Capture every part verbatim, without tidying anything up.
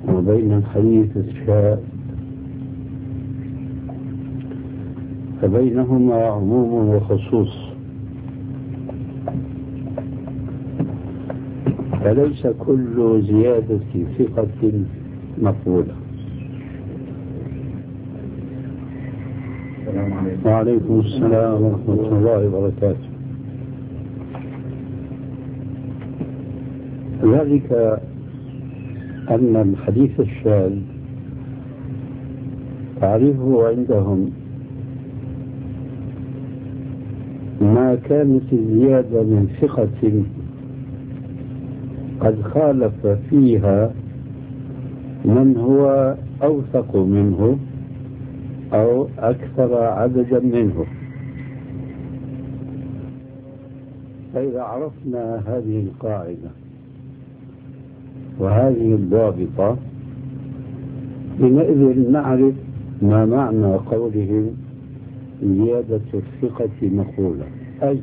وبين الحديث الشاذ، فبينهما عموم وخصوص، فليس كل زيادة ثقة مقبولة. وعليكم السلام ورحمة الله وبركاته. ذلك أن الحديث الشاذ تعرفه عندهم ما كانت الزيادة من ثقة قد خالف فيها من هو أوثق منه أو أكثر عددا منه. فإذا عرفنا هذه القاعدة وهذه الضابطة حينئذ نعرف ما معنى قولهم زيادة الثقة مقولة. أي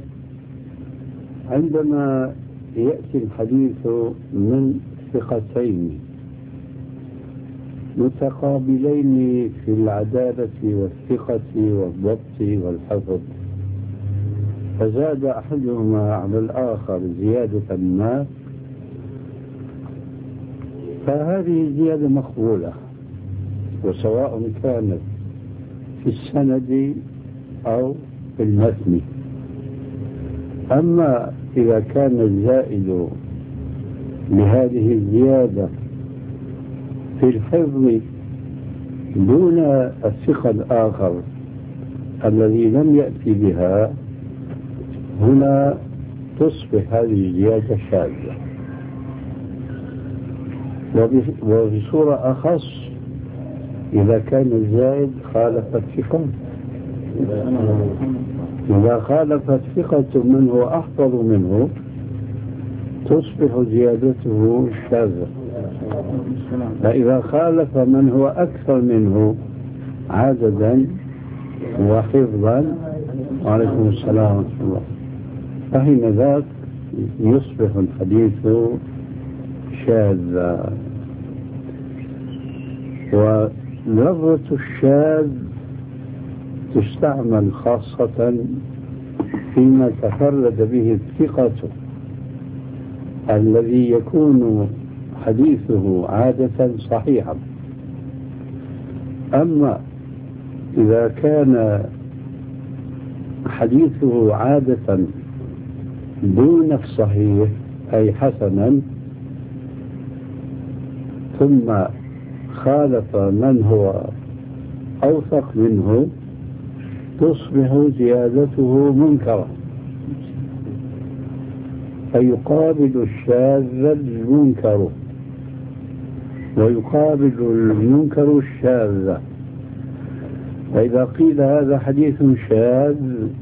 عندما يأتي الحديث من ثقتين متقابلين في العدالة والثقة والضبط والحفظ، فزاد أحدهما على الآخر زيادة ما، فهذه زيادة مقبولة، وسواء كانت في السند أو في المتن. أما إذا كان الزائد لهذه الزيادة في الحفظ دون الثقة الآخر الذي لم يأتي بها، هنا تصبح هذه الزيادة شاذة. وبصورة أخص إذا كان الزائد خالف الثقة، إذا خالفت ثقة من هو أحفظ منه تصبح زيادته شاذة. فإذا خالف من هو أكثر منه عددا وحفظا، وعليكم السلام ورحمة الله، فحين ذاك يصبح الحديث شاذا. ولفظة الشاذ تستعمل خاصة فيما تفرد به الثقة الذي يكون حديثه عادة صحيحا. أما إذا كان حديثه عادة دون الصحيح أي حسنا، ثم خالف من هو أوثق منه، تصبح زيادته منكرة، فيقابل الشاذ المنكر ويقابل المنكر الشاذ. فإذا قيل هذا حديث شاذ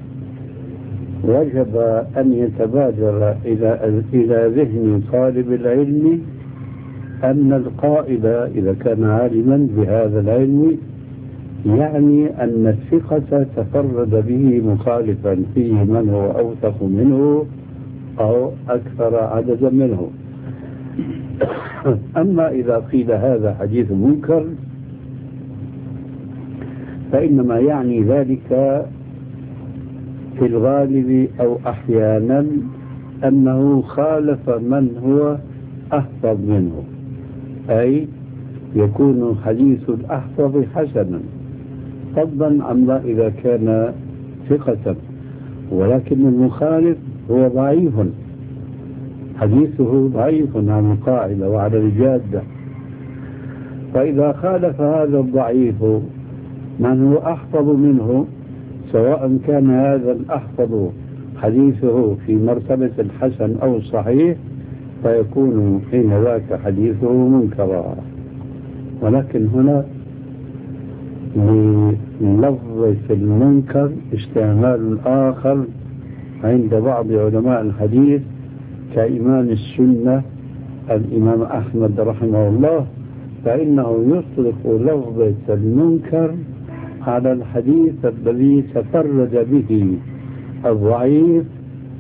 وجب أن يتبادر إلى إلى ذهن طالب العلم أن القائل إذا كان عالما بهذا العلم يعني أن الثقة تفرد به مخالفا فيه من هو أوثق منه أو أكثر عددا منه. أما إذا قيل هذا حديث منكر فإنما يعني ذلك في الغالب أو أحيانا أنه خالف من هو أحفظ منه، أي يكون حديث الأحفظ حسنا فضلا عما إذا كان ثقة، ولكن المخالف هو ضعيف، حديثه ضعيف عن القاعدة وعلى الجادة. فإذا خالف هذا الضعيف من هو أحفظ منه، سواء كان هذا الأحفظ حديثه في مرتبة الحسن أو الصحيح، فيكون حين ذاك حديثه منكرا. ولكن هنا للفظ المنكر استعمال آخر عند بعض علماء الحديث كإمام السنة الإمام أحمد رحمه الله، فإنه يطلق لفظة المنكر على الحديث الذي تفرد به الضعيف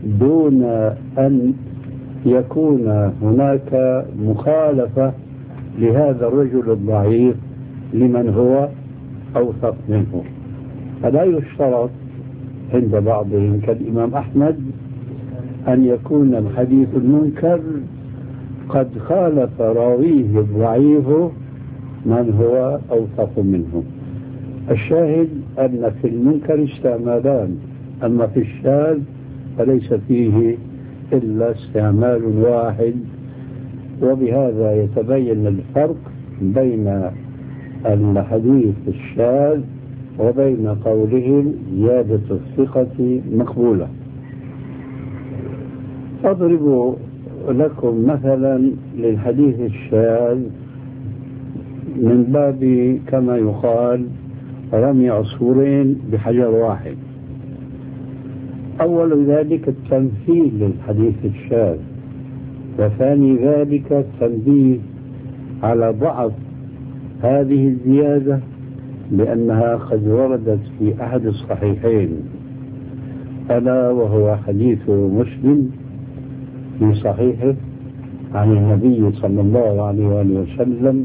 دون أن يكون هناك مخالفة لهذا الرجل الضعيف لمن هو أوثق منه. فلا يشترط عند بعضهم كالإمام أحمد أن يكون الحديث المنكر قد خالف راويه الضعيف من هو أوثق منه. الشاهد أن في المنكر استعمالان، أما في الشاذ فليس فيه إلا استعمال واحد. وبهذا يتبين الفرق بين الحديث الشاذ وبين قولهم زيادة الثقة مقبولة. أضرب لكم مثلا للحديث الشاذ من باب كما يقال رمي عصفورين بحجر واحد. أول ذلك التمثيل للحديث الشاذ، وثاني ذلك التنبيه على ضعف هذه الزيادة لأنها قد وردت في أحد الصحيحين، ألا وهو حديث مسلم في صحيحه عن النبي صلى الله عليه وآله وسلم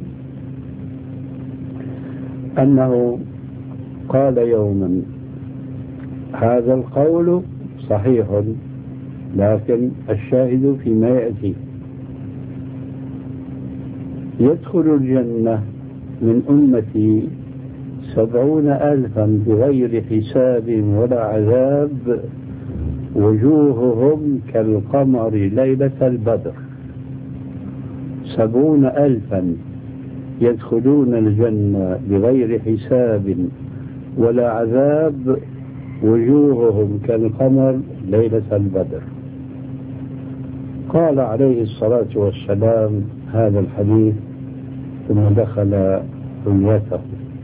أنه قال يوما، هذا القول صحيح لكن الشاهد فيما يأتي، يدخل الجنة من أمتي سبعون ألفا بغير حساب ولا عذاب وجوههم كالقمر ليلة البدر. سبعون ألفا يدخلون الجنة بغير حساب ولا عذاب وجوههم كالقمر ليلة البدر. قال عليه الصلاة والسلام هذا الحديث ثم دخل حليته،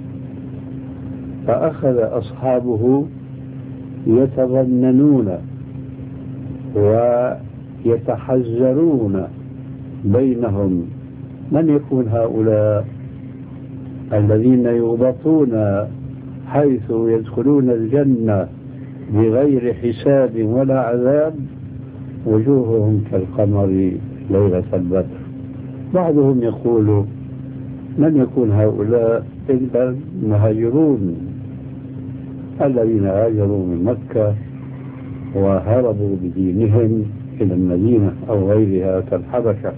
فأخذ أصحابه يتظننون ويتحزرون بينهم من يكون هؤلاء الذين يغبطون حيث يدخلون الجنة بغير حساب ولا عذاب وجوههم كالقمر ليلة البدر. بعضهم يقول من يكون هؤلاء إلا المهاجرون الذين هاجروا من مكة وهربوا بدينهم إلى المدينة أو غيرها كالحبشة.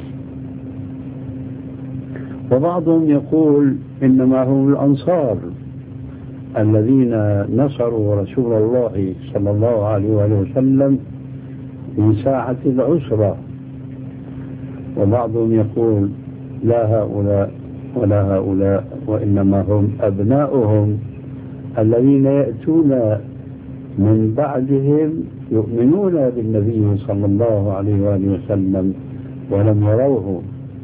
وبعضهم يقول إنما هم الأنصار الذين نصروا رسول الله صلى الله عليه وآله وسلم في ساعة العسرة. وبعضهم يقول لا هؤلاء ولا هؤلاء وإنما هم أبناؤهم الذين يأتون من بعدهم يؤمنون بالنبي صلى الله عليه وآله وسلم ولم يروه،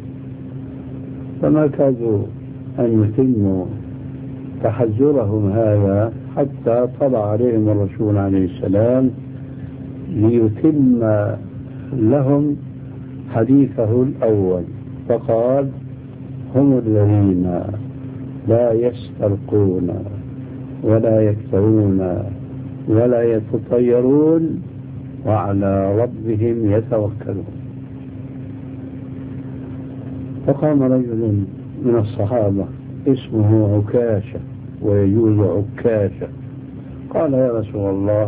فما كادوا أن يتموا تحذرهم هذا حتى طلع عليهم الرسول عليه السلام ليتم لهم حديثه الأول، فقال هم الذين لا يسترقون ولا يكتوون ولا يتطيرون وعلى ربهم يتوكلون. فقام رجل من الصحابة اسمه عكاشة ويجوز عكاشة، قال يا رسول الله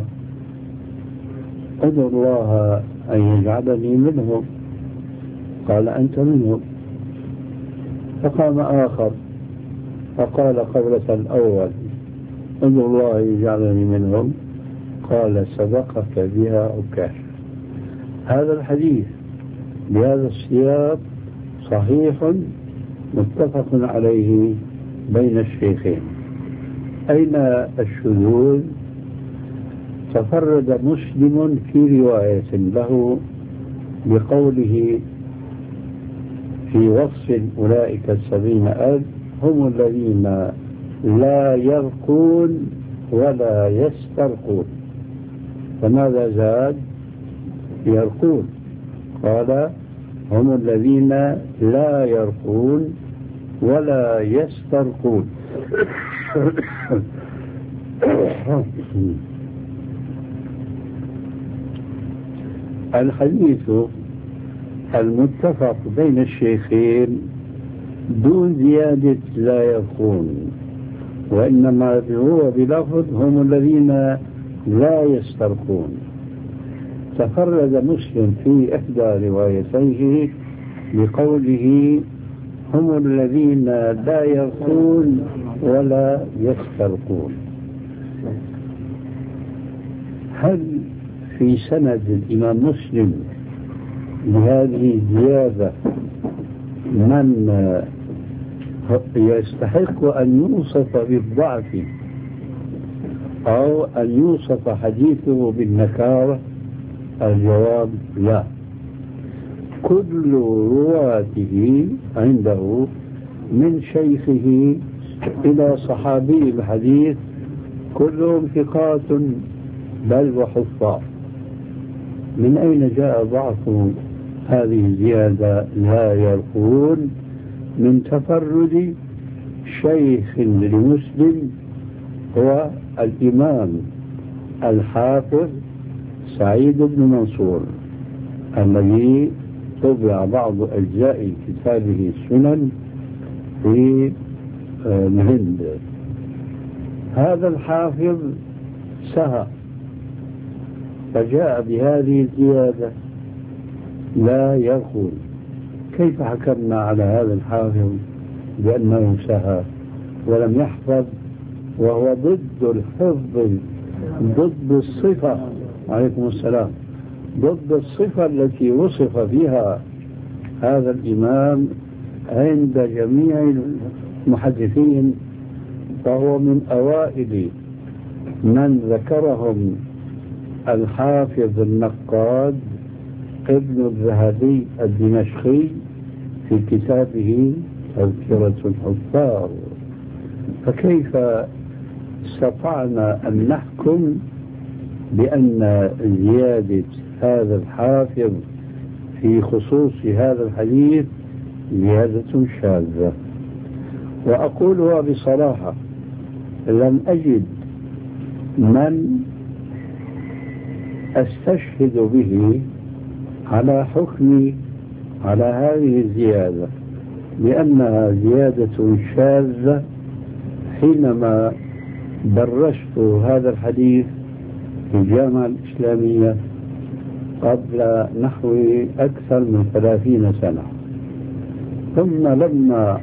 ادعو الله أن يجعلني منهم. قال أنت منهم. فقام آخر فقال قولة الأول ادعو الله أن يجعلني منهم، قال سبقك بها عكاشة. هذا الحديث بهذا السياق صحيح متفق عليه بين الشيخين. أين الشذوذ؟ تفرد مسلم في رواية له بقوله في وصف أولئك السبعين ألف هم الذين لا يرقون ولا يسترقون. فماذا زاد؟ يرقون. قال هم الذين لا يرقون ولا يسترقون. الحديث المتفق بين الشيخين دون زيادة لا يرقون، وإنما هو بلفظ هم الذين لا يسترقون. تفرد مسلم في إحدى روايتيه بقوله هم الذين لا يرقون ولا يسترقون. هل في سند الإمام مسلم لهذه الزيادة من يستحق أن يوصف بالضعف أو أن يوصف حديثه بالنكارة؟ الجواب لا. كل رواته عنده من شيخه إلى صحابي الحديث كلهم ثقات بل وحفاظ. من أين جاء ضعف هذه الزيادة لا يرقون؟ من تفرد شيخ لمسلم هو الإمام الحافظ سعيد بن منصور الذي طبع بعض أجزاء كتابه السنن في الهند. هذا الحافظ سهى فجاء بهذه الزيادة لا يرقون. كيف حكمنا على هذا الحافظ بأنه سهى ولم يحفظ وهو ضد الحفظ، ضد الصفة، عليكم السلام، ضد الصفة التي وصف بها هذا الإمام عند جميع المحدثين، فهو من أوائل من ذكرهم الحافظ النقاد ابن الذهبي الدمشقي في كتابه تذكرة الحفاظ. فكيف استطعنا أن نحكم بأن زيادة هذا الحافظ في خصوص هذا الحديث زيادة شاذة؟ وأقولها بصراحة، لم أجد من أستشهد به على حكمي على هذه الزيادة لأنها زيادة شاذة حينما درست هذا الحديث في الجامعة الإسلامية قبل نحو أكثر من ثلاثين سنة. ثم لما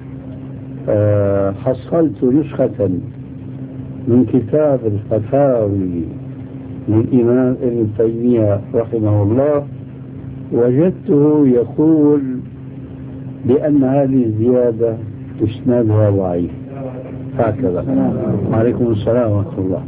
حصلت نسخة من كتاب الفتاوي للإمام ابن تيمية رحمه الله وجدته يقول بأن هذه الزيادة إسنادها ضعيف هكذا. وعليكم السلام ورحمة الله.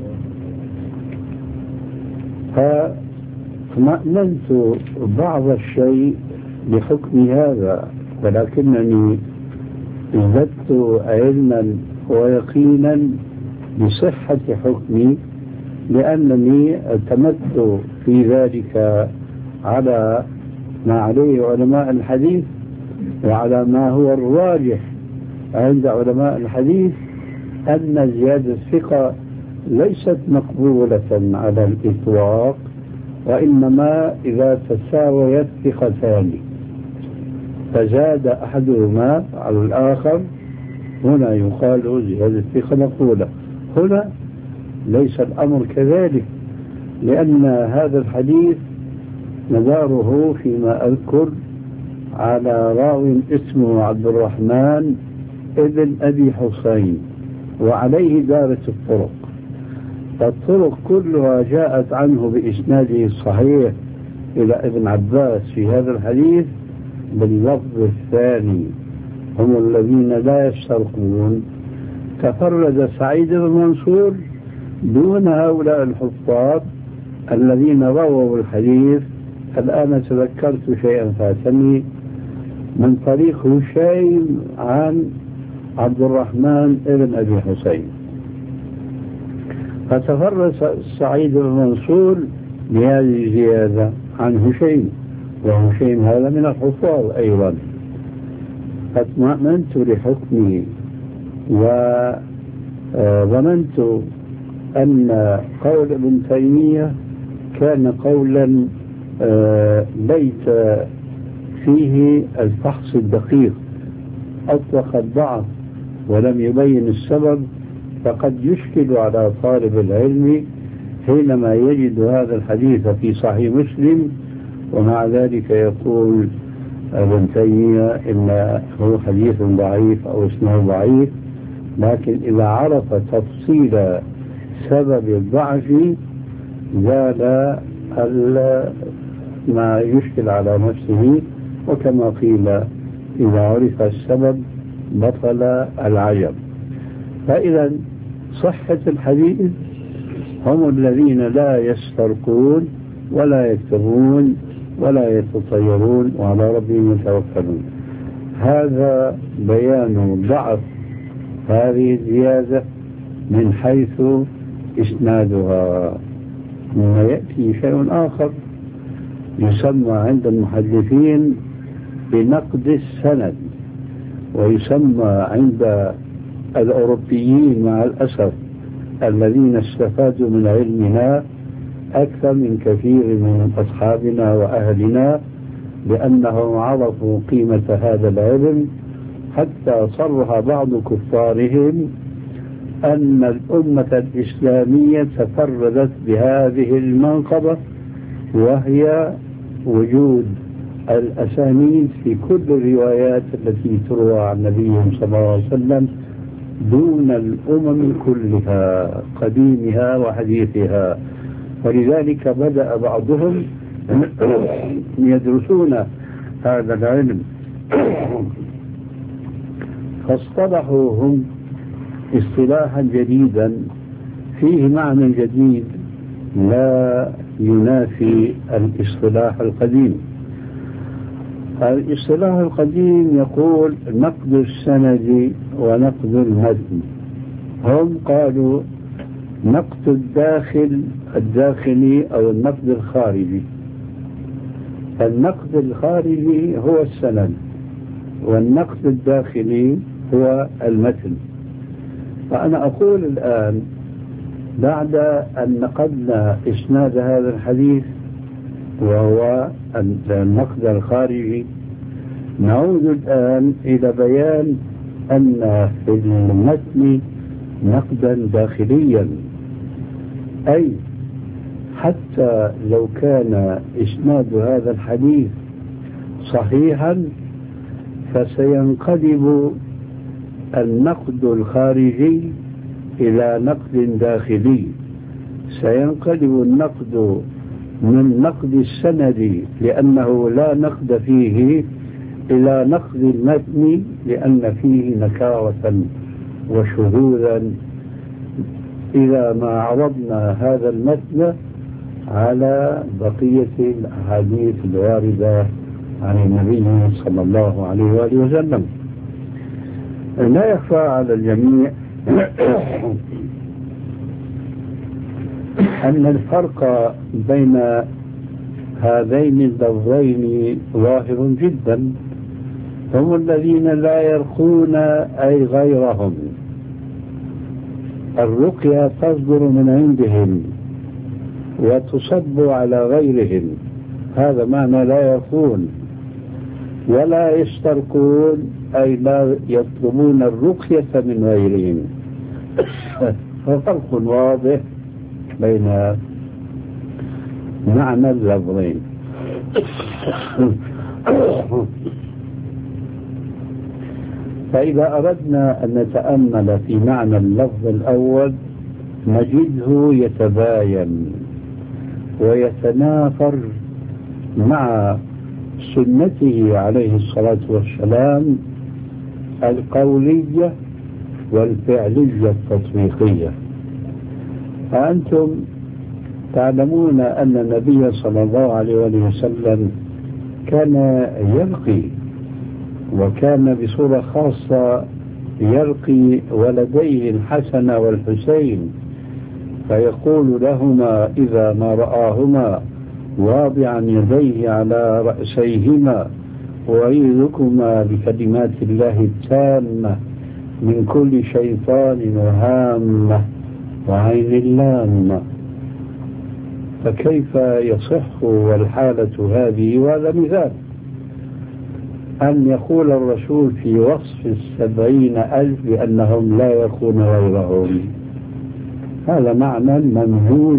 فاطمأننت بعض الشيء بحكم هذا، ولكنني ازددت علما ويقينا بصحة حكمي لأنني اعتمدت في ذلك على ما عليه علماء الحديث وعلى ما هو الراجح عند علماء الحديث أن زيادة الثقة ليست مقبولة على الإطلاق، وإنما إذا تساويت ثقتان فزاد أحدهما على الآخر هنا يقال زيادة الثقة مقبولة. هنا ليس الأمر كذلك، لأن هذا الحديث مداره فيما أذكر على راو اسمه عبد الرحمن ابن أبي حسين وعليه دارت الطرق، فالطرق كلها جاءت عنه بإسناده الصحيح إلى ابن عباس في هذا الحديث باللفظ الثاني هم الذين لا يسترقون. تفرد سعيد بن منصور دون هؤلاء الحفاظ الذين رووا الحديث. الآن تذكرت شيئا فاتني من طريق هشيم عن عبد الرحمن ابن أبي حسين، فتفرد سعيد بن منصور بهذه الزيادة عن هشيم، وهشيم هذا من الحفاظ أيضا. فاطمأننت لحكمه وظننت أن قول ابن تيمية كان قولا ليس فيه الفحص الدقيق أطلق الضعف ولم يبين السبب فقد يشكل على طالب العلم حينما يجد هذا الحديث في صحيح مسلم ومع ذلك يقول ابن تيمية إنه حديث ضعيف أو اسمه ضعيف، لكن إذا عرف تفصيل سبب الضعف زال ما يشكل على نفسه، وكما قيل إذا عرف السبب بطل العجب. فإذا صحة الحديث هم الذين لا يسترقون ولا يكتبون ولا يتطيرون وعلى ربهم يتوكلون. هذا بيان ضعف هذه الزيادة من حيث إسنادها. ثم يأتي شيء آخر يسمى عند المحدثين بنقد السند، ويسمى عند الأوروبيين مع الأسف الذين استفادوا من علمنا أكثر من كثير من أصحابنا وأهلنا، لأنهم عرفوا قيمة هذا العلم حتى صرح بعض كفارهم أن الأمة الإسلامية تفردت بهذه المنقبة، وهي وجود الأسانيد في كل الروايات التي تروى عن نبيهم صلى الله عليه وسلم دون الأمم كلها قديمها وحديثها. ولذلك بدأ بعضهم يدرسون هذا العلم فاصطلحوا هم اصطلاحا جديدا فيه معنى جديد لا ينافي الاصطلاح القديم. الاصطلاح القديم يقول نقد السند ونقد المتن. هم قالوا نقد الداخل الداخلي أو النقد الخارجي. النقد الخارجي هو السند والنقد الداخلي هو المتن. فأنا أقول الآن بعد أن نقدنا إسناد هذا الحديث وهو النقد الخارجي، نعود الآن إلى بيان أن في المتن نقدا داخليا، أي حتى لو كان إسناد هذا الحديث صحيحا فسينقلب النقد الخارجي إلى نقد داخلي. سينقلب النقد من نقد السند لأنه لا نقد فيه إلى نقد المتن لأن فيه نكارة وشذوذا إذا ما عرضنا هذا المتن على بقية الأحاديث الواردة عن النبي صلى الله عليه وآله وسلم. لا يخفى على الجميع أن الفرق بين هذين اللفظين ظاهر جدا. هم الذين لا يرقون أي غيرهم، الرقية تصدر من عندهم وتصب على غيرهم، هذا معنى لا يرقون. ولا يسترقون أي لا يطلبون الرقية من غيرهم. ففرق واضح بين معنى اللفظين. فإذا أردنا أن نتأمل في معنى اللفظ الأول نجده يتباين ويتنافر مع سنته عليه الصلاة والسلام القولية والفعلية التطبيقية. فأنتم تعلمون أن النبي صلى الله عليه وسلم كان يلقي، وكان بصورة خاصة يلقي ولديه الحسن والحسين فيقول لهما إذا ما رآهما واضعا يديه على رأسيهما أعيذكما بكلمات الله التامة من كل شيطان وهامة وعين لامة. فكيف يصح والحالة هذه؟ وهذا مثال. أن يقول الرسول في وصف السبعين ألف بأنهم لا يكون غيرهم. هذا معنى ممزوج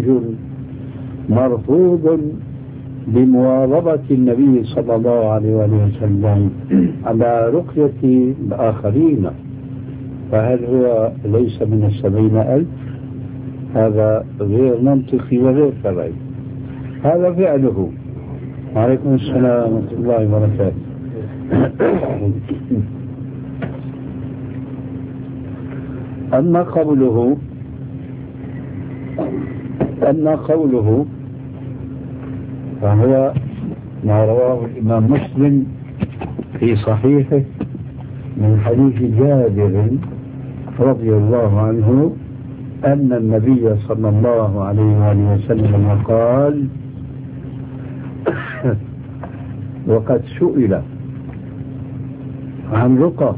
مرفوض بمواظبة النبي صلى الله عليه وسلم على رقية الآخرين. فهل هو ليس من السبعين ألف؟ هذا غير منطقي وغير شرعي. هذا فعله. وعليكم السلام ورحمة الله وبركاته. أما قوله أما قوله فهو ما رواه الإمام مسلم في صحيحه من حديث جابر رضي الله عنه أن النبي صلى الله عليه وسلم قال: وقد سئل عن رقى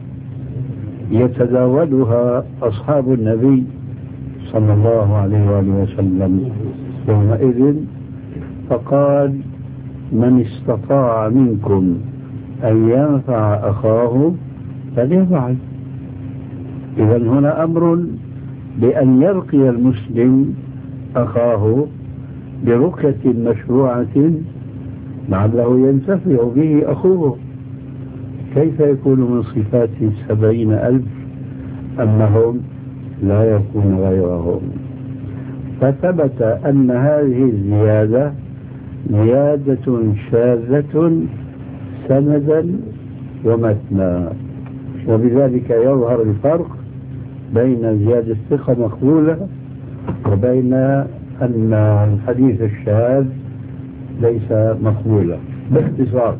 يتداولها أصحاب النبي صلى الله عليه وسلم يومئذ فقال: من استطاع منكم أن ينفع أخاه فليفعل. إذا هنا أمر بأن يرقي المسلم أخاه برقية مشروعة لعله ينتفع به أخوه. كيف يكون من صفات السبعين ألف أنهم لا يكون غيرهم؟ فثبت أن هذه الزيادة زيادة شاذة سندا ومتنا، وبذلك يظهر الفرق بين زيادة الثقة مقبولة وبين أن الحديث الشاذ ليس مقبولا. باختصار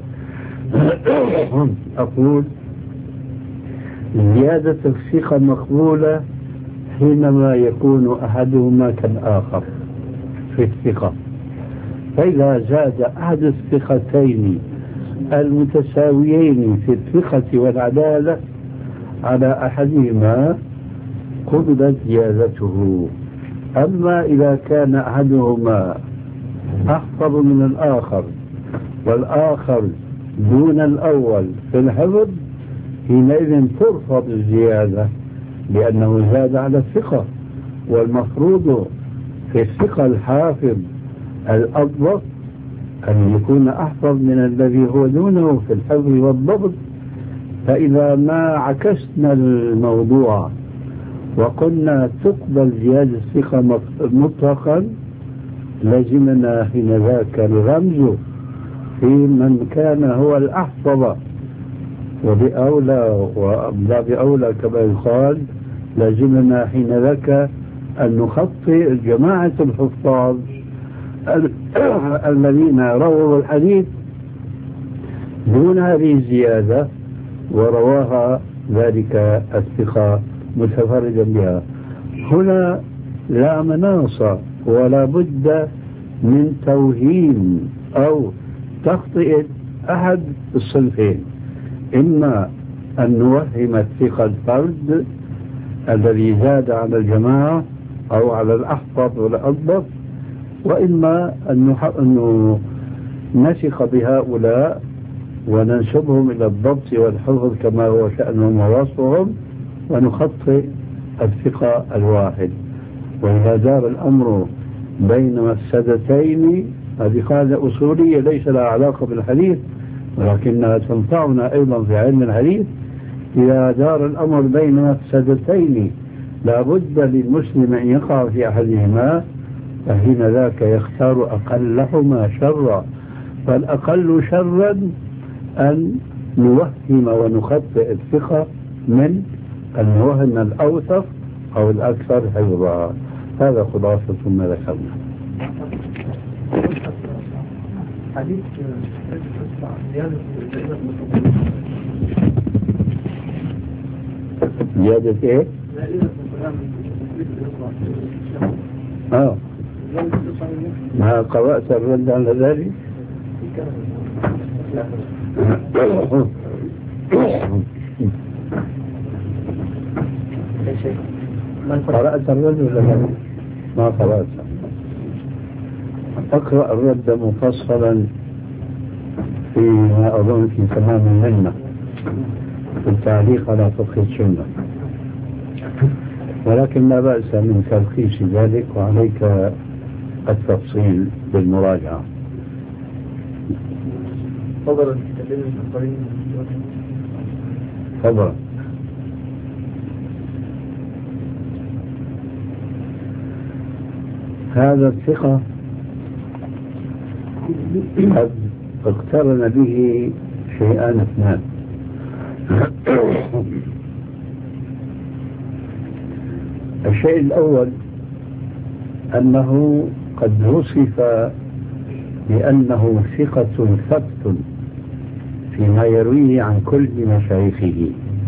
أقول زيادة الثقة مقبولة حينما يكون أحدهما كالآخر في الثقة، فإذا زاد أحد الثقتين المتساويين في الثقة والعدالة على أحدهما قبلت زيادته. أما إذا كان أحدهما أحفظ من الآخر والآخر دون الأول في الحفظ حينئذ ترفض الزيادة لأنه زاد على الثقة، والمفروض في الثقة الحافظ الأضبط أن يكون أحفظ من الذي هو دونه في الحفظ والضبط. فإذا ما عكسنا الموضوع وقلنا تقبل زيادة الثقة مطلقا لزمنا حين ذاك الرمز في من كان هو الأحفظ، وبأولى وبأولى كما يقال لزمنا حين ذاك أن نخطي جماعة الحفاظ الذين رووا الحديث دون هذه الزيادة ورواها ذلك الثقة متفردا بها. هنا لا مناص ولا بد من توهيم أو تخطئة أحد الصنفين، إما أن نوهم الثقة الفرد الذي زاد على الجماعة أو على الأحفظ والأضبط، وإما أن نثق بهؤلاء وننسبهم إلى الضبط والحفظ كما هو شأنهم ووصفهم ونخطئ الثقة الواحد. وإذا دار الأمر بين مفسدتين، هذه قاعدة أصولية ليس لها علاقة بالحديث ولكنها تنفعنا أيضا في علم الحديث. إذا دار الأمر بين مفسدتين لا بد للمسلم أن يقع في أحدهما، فحين ذاك يختار أقلهما شرا. فالأقل شرا أن نوهم ونخطئ الثقة من أن نوهم الأوثق أو الأكثر حفظا. هذا خلاصة ما ذكرنا. حديث زيادة ايه؟ اه ما قرأت الرد على ذلك؟ قرأت الرد ولا لا؟ ما قرأت. اقرأ الرد مفصلا فيما أظن في تمام المنة. في التعليق على فقه السنة، ولكن لا بأس من تلخيص ذلك، وعليك التفصيل بالمراجعة. تفضل تكلمني عن الآخرين. تفضل. هذا الثقة قد اقترن به شيئان اثنان. الشيء الأول أنه قد وصف بأنه ثقة ثبت فيما يرويه عن كل مشايخه،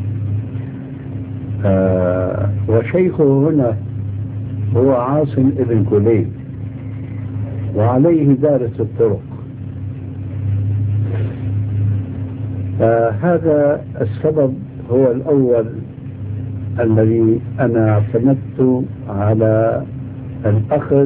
آه وشيخه هنا هو عاصم ابن كليب، وعليه دارس الطرق. فهذا السبب هو الأول الذي أنا اعتمدت على الأخذ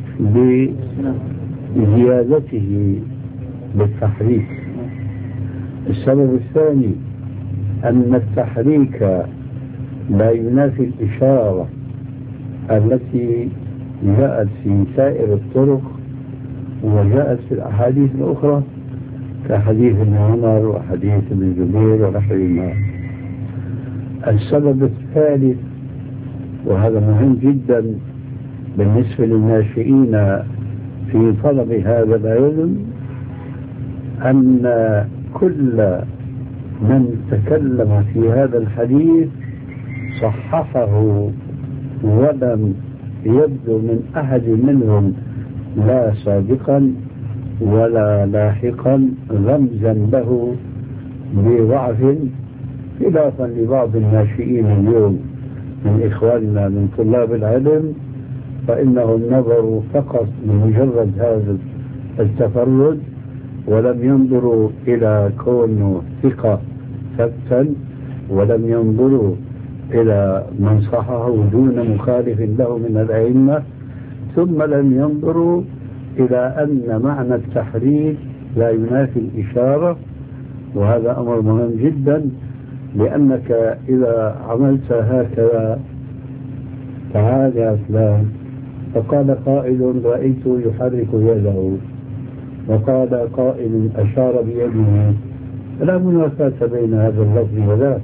بزيادته بالتحريك. السبب الثاني أن التحريك لا ينافي الإشارة التي جاءت في سائر الطرق وجاءت في الأحاديث الأخرى كحديث ابن عمر وحديث ابن جبير ونحوهما. السبب الثالث، وهذا مهم جدا بالنسبة للناشئين في طلب هذا العلم، أن كل من تكلم في هذا الحديث صححه ولم يبدو من أحد منهم لا سابقا ولا لاحقا رمزا له بضعف، خلافا لبعض الناشئين اليوم من إخواننا من طلاب العلم، فإنهم نظروا فقط لمجرد هذا التفرد ولم ينظروا إلى كونه ثقة ثبتا، ولم ينظروا إلى من صححه دون مخالف له من الأئمة، ثم لم ينظروا إلى أن معنى التحريك لا ينافي الإشارة. وهذا أمر مهم جدا، لأنك إذا عملت هكذا تعال يا فلان، فقال قائل رأيته يحرك يده، وقال قائل أشار بيده، فلا منافاة بين هذا اللفظ وذاك.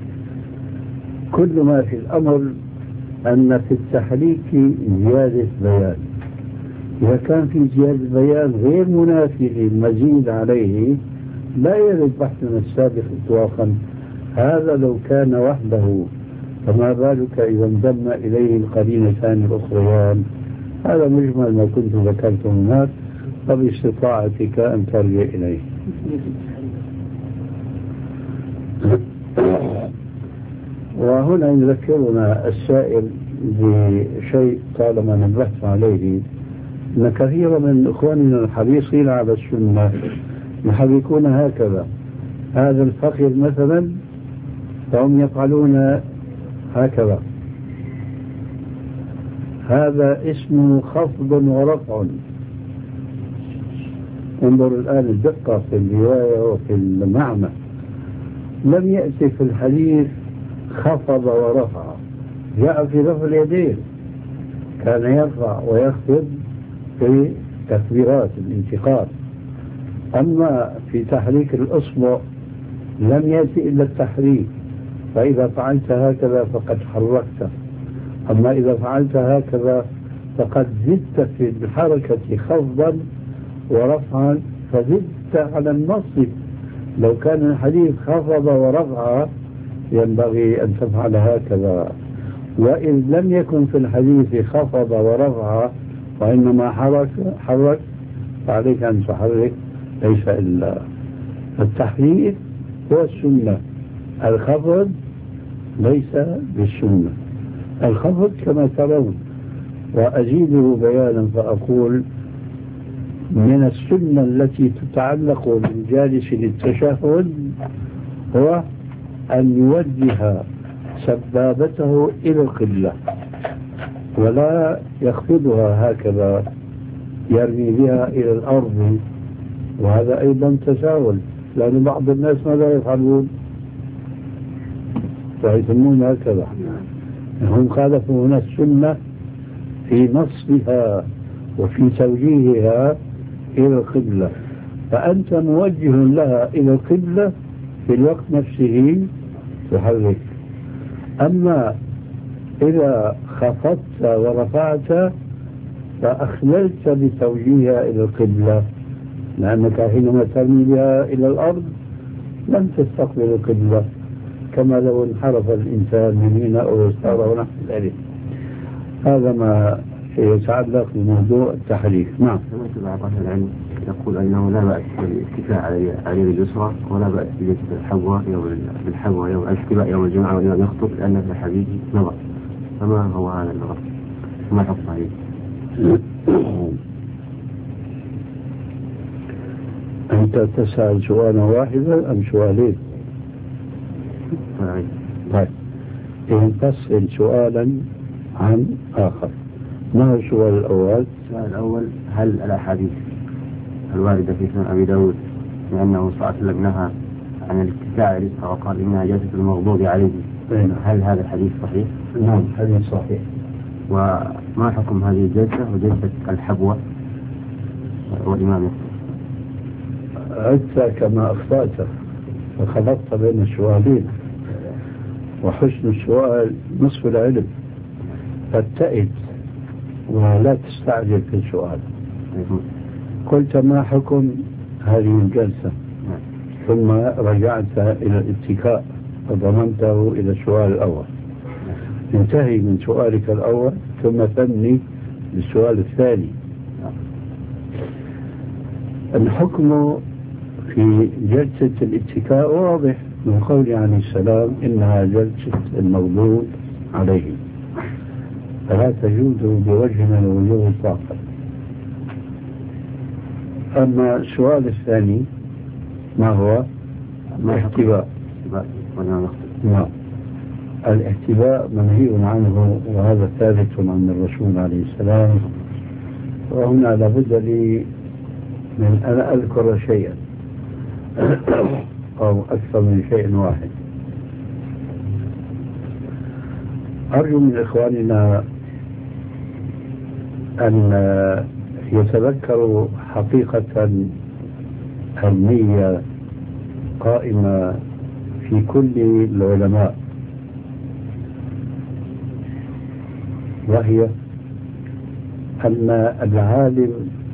كل ما في الأمر أن في التحريك زيادة بيان. إذا كان في زيادة بيان غير منافي للمزيد عليه لا يرد بحثنا السابق إطلاقا. هذا لو كان وحده، فما بالك إذا انضم إليه القرينتان الأخريان. هذا مجمل ما كنت ذكرته هناك، فباستطاعتك أن ترجع إليه. وهنا يذكرنا السائل بشيء طالما نبهت عليه، أن كثيرا من إخواننا الحريصين على السنة يحركون هكذا. هذا الفقير مثلا فهم يفعلون هكذا، هذا اسمه خفض ورفع. انظر الآن الدقة في الرواية وفي المعنى. لم يأتي في الحديث خفض ورفع، جاء في رفع اليدين، كان يرفع ويخفض في تكبيرات الانتقال. أما في تحريك الأصبع لم يأتي إلا التحريك، فإذا فعلت هكذا فقد حركت، أما إذا فعلت هكذا فقد زدت في الحركة خفضا ورفعا، فزدت على النص. لو كان الحديث خفض ورفع ينبغي أن تفعل هكذا، وإن لم يكن في الحديث خفض ورفع وإنما حرك حرك فعليك أن تحرك، ليس إلا التحريك هو السنة. الخفض ليس بالسنة. الخفض كما ترون، وأزيده بيانا فأقول من السنة التي تتعلق بالجالس للتشهد هو أن يوجه سبابته إلى القبلة ولا يخفضها هكذا يرمي بها إلى الأرض، وهذا أيضا تساهل، لأن بعض الناس ماذا يفعلون؟ ويسمون هكذا. هم خالفوا هنا السنة في نصبها وفي توجيهها إلى القبلة، فأنت موجه لها إلى القبلة في الوقت نفسه تحرك. أما إذا خفضت ورفعت فأخللت بتوجيهها إلى القبلة، لأنك حينما ترمي بها إلى الأرض لم تستقبل القبلة، كما لو انحرف الإنسان من هنا أو يسار ونحو ذلك. هذا ما يتعلق بموضوع التحريك. نعم. سمعت بعض أهل العلم يقول أنه لا بأس بالاتكاء على على اليسرى ولا بأس بالحبوة يوم بالحبوة يوم الاتباع يوم الجمعة والإمام يخطب، لأن في الحديث نظر. فما هو هذا النظر؟ ما حكم عليه؟ أنت تسأل سؤالا واحدا أم سؤالين؟ طيب، إذا تسأل سؤالا عن آخر. ما هو السؤال الأول؟ السؤال الأول: هل الأحاديث الواردة في سنن أبي داود لأنه صلى الله عليه وسلم نهى عن الاتكاء على اليسرى وقال إنها جلسة المغضوب عليه، هل هذا الحديث صحيح؟ نعم، حديث صحيح. وما حكم هذه الجلسة وجلسة الحبوة والإمام يخطب؟ أنت كما أخطأت فخلطت بين السؤالين، وحسن السؤال نصف العلم، فاتئت ولا تستعجل في السؤال. قلت ما حكم هذه الجلسة، ثم رجعت إلى الاتكاء فضمنته إلى السؤال الأول. انتهي من سؤالك الأول ثم ثني للسؤال الثاني. الحكم في جلسة الاتكاء واضح من قول عليه السلام إنها جلسة المغضوب عليه، فلا تجوز بوجه من وجوه الطاقة. أما السؤال الثاني ما هو؟ الاحتباء. نعم، الاحتباء منهي عنه، وهذا ثابت عن الرسول عليه السلام. وهنا لابد لي من أن أذكر شيئا أو أكثر من شيء واحد. أرجو من إخواننا أن يتذكروا حقيقة علمية قائمة في كل العلماء، وهي أن العالم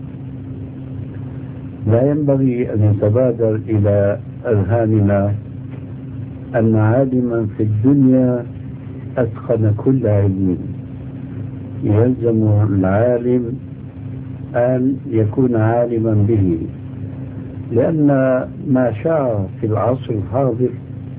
لا ينبغي أن يتبادر إلى أذهاننا أن عالما في الدنيا أتقن كل علم. يلزم العالم أن يكون عالما به، لأن ما شاع في العصر الحاضر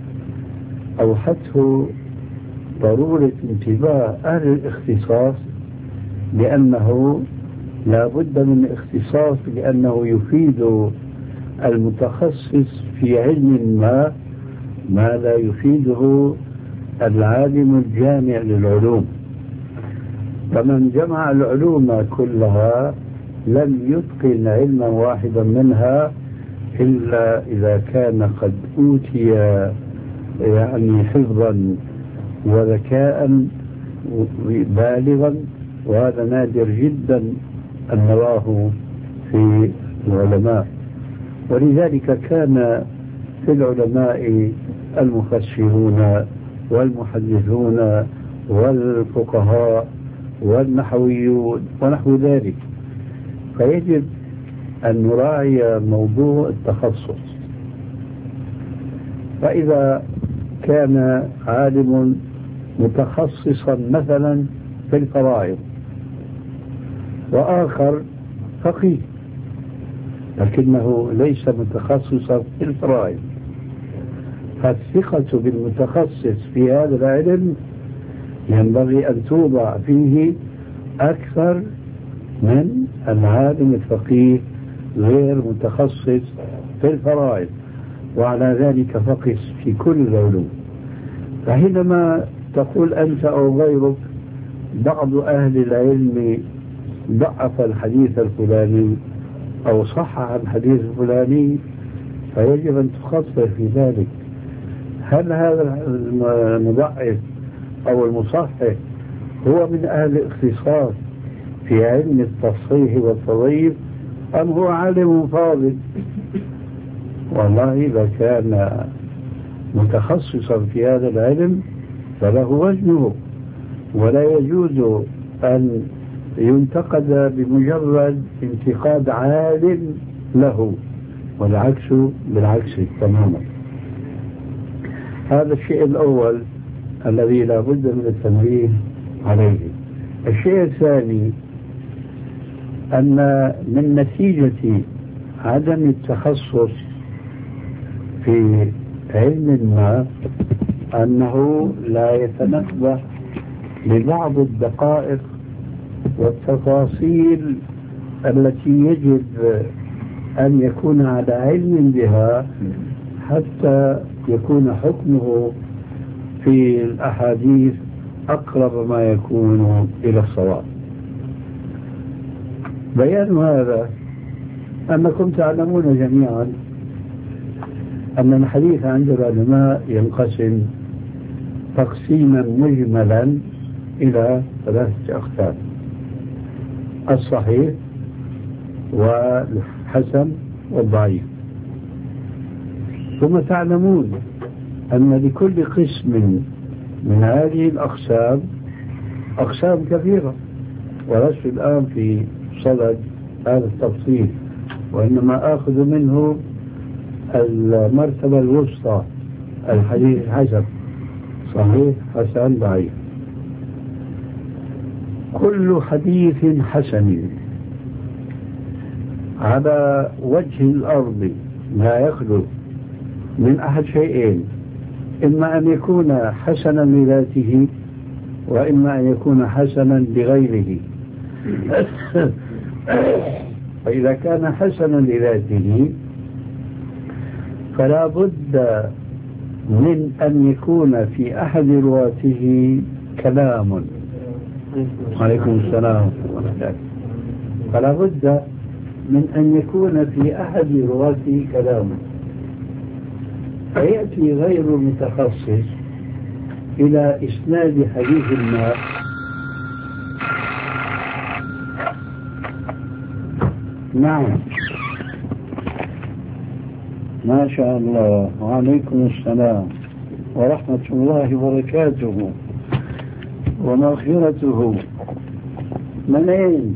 أوحته ضرورة انتباه أهل الاختصاص، لأنه لا بد من اختصاص، لأنه يفيد المتخصص في علم ما ما لا يفيده العالم الجامع للعلوم. فمن جمع العلوم كلها لم يتقن علما واحدا منها إلا إذا كان قد أوتي يعني حفظا وذكاء بالغا، وهذا نادر جدا أن نراه في العلماء. ولذلك كان في العلماء المفسرون والمحدثون والفقهاء والنحويون ونحو ذلك. فيجب أن نراعي موضوع التخصص. فإذا كان عالم متخصصا مثلا في الفرائض وآخر فقيه لكنه ليس متخصصا في الفرائض، فالثقة بالمتخصص في هذا العلم ينبغي أن توضع فيه أكثر من العالم الفقيه غير متخصص في الفرائض، وعلى ذلك فقس في كل العلوم. فحينما تقول أنت أو غيرك بعض أهل العلم ضعف الحديث الفلاني أو صحح الحديث الفلاني، فيجب أن تخصص في ذلك. هل هذا المضعف أو المصحح هو من أهل الاختصاص في علم التصحيح والتضعيف أم هو عالم فاضل؟ والله إذا كان متخصصا في هذا العلم فله وزنه، ولا يجوز أن ينتقد بمجرد انتقاد عالم له، والعكس بالعكس تماما. هذا الشيء الأول الذي لا بد من التنبيه عليه. الشيء الثاني أن من نتيجة عدم التخصص في علم ما أنه لا يتنبه لبعض الدقائق والتفاصيل التي يجب أن يكون على علم بها حتى يكون حكمه في الأحاديث أقرب ما يكون إلى الصواب. بيان هذا أنكم تعلمون جميعا أن الحديث عند العلماء ينقسم تقسيما مجملا إلى ثلاثة أقسام: الصحيح والحسن والضعيف. ثم تعلمون أن لكل قسم من هذه الأقسام أقسام كثيرة، ولست الآن في صدد هذا التفصيل، وإنما آخذ منه المرتبة الوسطى: الحديث الحسن، صحيح، حسن، ضعيف. كل حديث حسن على وجه الأرض لا يخلو من أحد شيئين: إما أن يكون حسنا لذاته، وإما أن يكون حسنا لغيره. فإذا كان حسنا لذاته فلا بد من أن يكون في أحد رواته كلام. عليكم السلام. فلا بد من أن يكون في أحد رواته كلام، فيأتي غير المتخصص إلى إسناد حديث ما نعم ما شاء الله. وعليكم السلام ورحمة الله وبركاته ومغفرته. من أين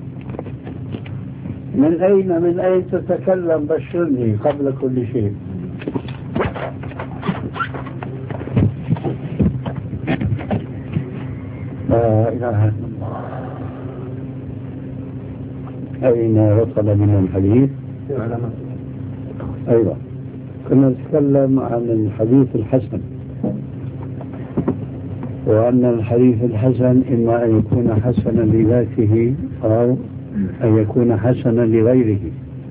من أين من أين تتكلم؟ بشرني قبل كل شيء. لا إله إلا الله. أين وصل من الحديث؟ أيوة، كنا نتكلم عن الحديث الحسن، وأن الحديث الحسن إما أن يكون حسنا لذاته أو أن يكون حسنا لغيره.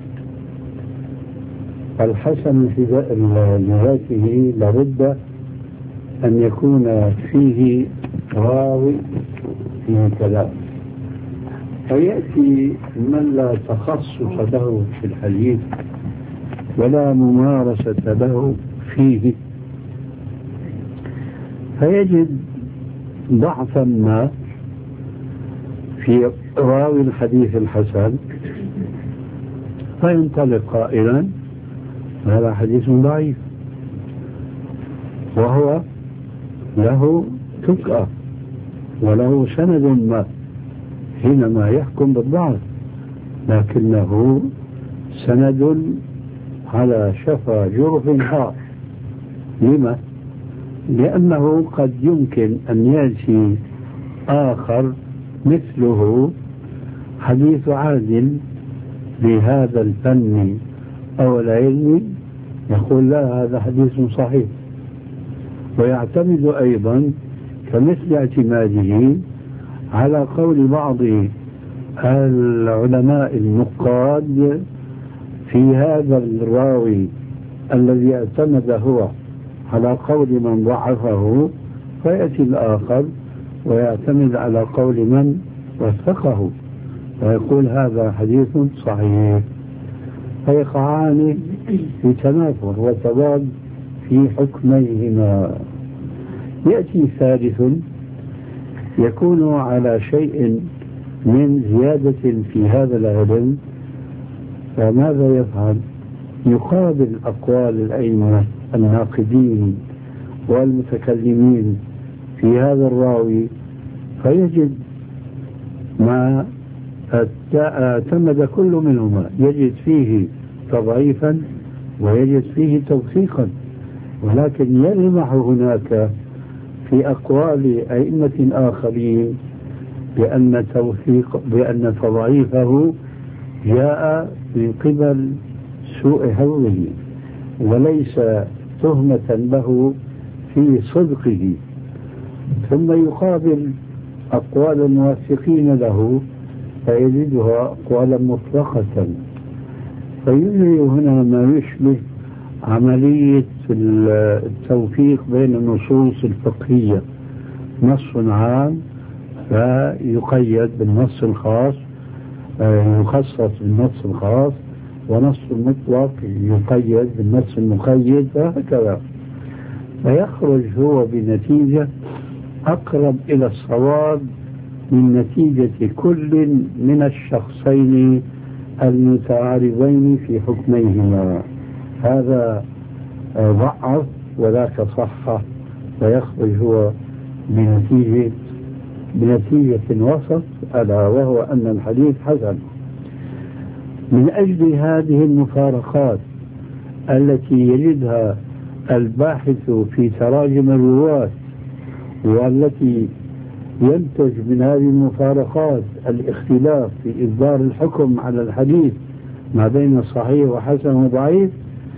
الحسن لذاته لابد أن يكون فيه راوي فيه كلام، فيأتي من لا تخصص له في الحديث ولا ممارسة له فيه، فيجد ضعفا ما في راوي الحديث الحسن، فينطلق قائلا هذا حديث ضعيف، وهو له تكأة وله سند ما حينما يحكم بالضعف، لكنه سند على شفا جرف هار. لما؟ لأنه قد يمكن أن يأتي آخر مثله حديث عادل بهذا الفن أو العلم يقول لا هذا حديث صحيح، ويعتمد أيضا كمثل اعتماده على قول بعض العلماء النقاد في هذا الراوي الذي اعتمد هو على قول من ضعفه، فيأتي الآخر ويعتمد على قول من وثقه ويقول هذا حديث صحيح، فيقعان في تنافر وتضاد في حكميهما. يأتي ثالث يكون على شيء من زيادة في هذا العلم، فماذا يفعل؟ يقابل أقوال الأئمة الناقدين والمتكلمين في هذا الراوي، فيجد ما اعتمد كل منهما، يجد فيه تضعيفا ويجد فيه توثيقا، ولكن يلمح هناك في أقوال أئمة آخرين بأن توثيق بأن تضعيفه جاء من قبل سوء حفظه وليس تهمة له في صدقه، ثم يقابل أقوال الموثقين له فيجدها أقوالا مطلقة، فيجري هنا ما يشبه عملية التوفيق بين النصوص الفقهية، نص عام فيقيد بالنص الخاص، يخصص بالنص الخاص، ونص مطلق يقيد بالنص المقيد، وهكذا، فيخرج هو بنتيجة أقرب إلى الصواب من نتيجة كل من الشخصين المتعارضين في حكميهما. هذا ضعف وذاك صح، فيخرج هو بنتيجة بنتيجة وسط، ألا وهو أن الحديث حسن. من أجل هذه المفارقات التي يجدها الباحث في تراجم الرواة، والتي ينتج من هذه المفارقات الاختلاف في إصدار الحكم على الحديث ما بين صحيح وحسن وضعيف،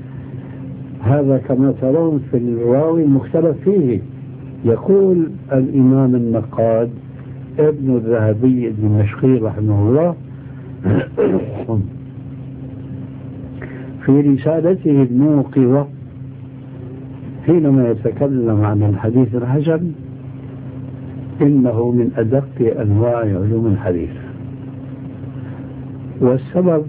هذا كما ترون في الراوي المختلف فيه. يقول الإمام النقاد ابن الذهبي الدمشقي رحمه الله في رسالته الموقظة حينما يتكلم عن الحديث الحسن: إنه من أدق أنواع علوم الحديث. والسبب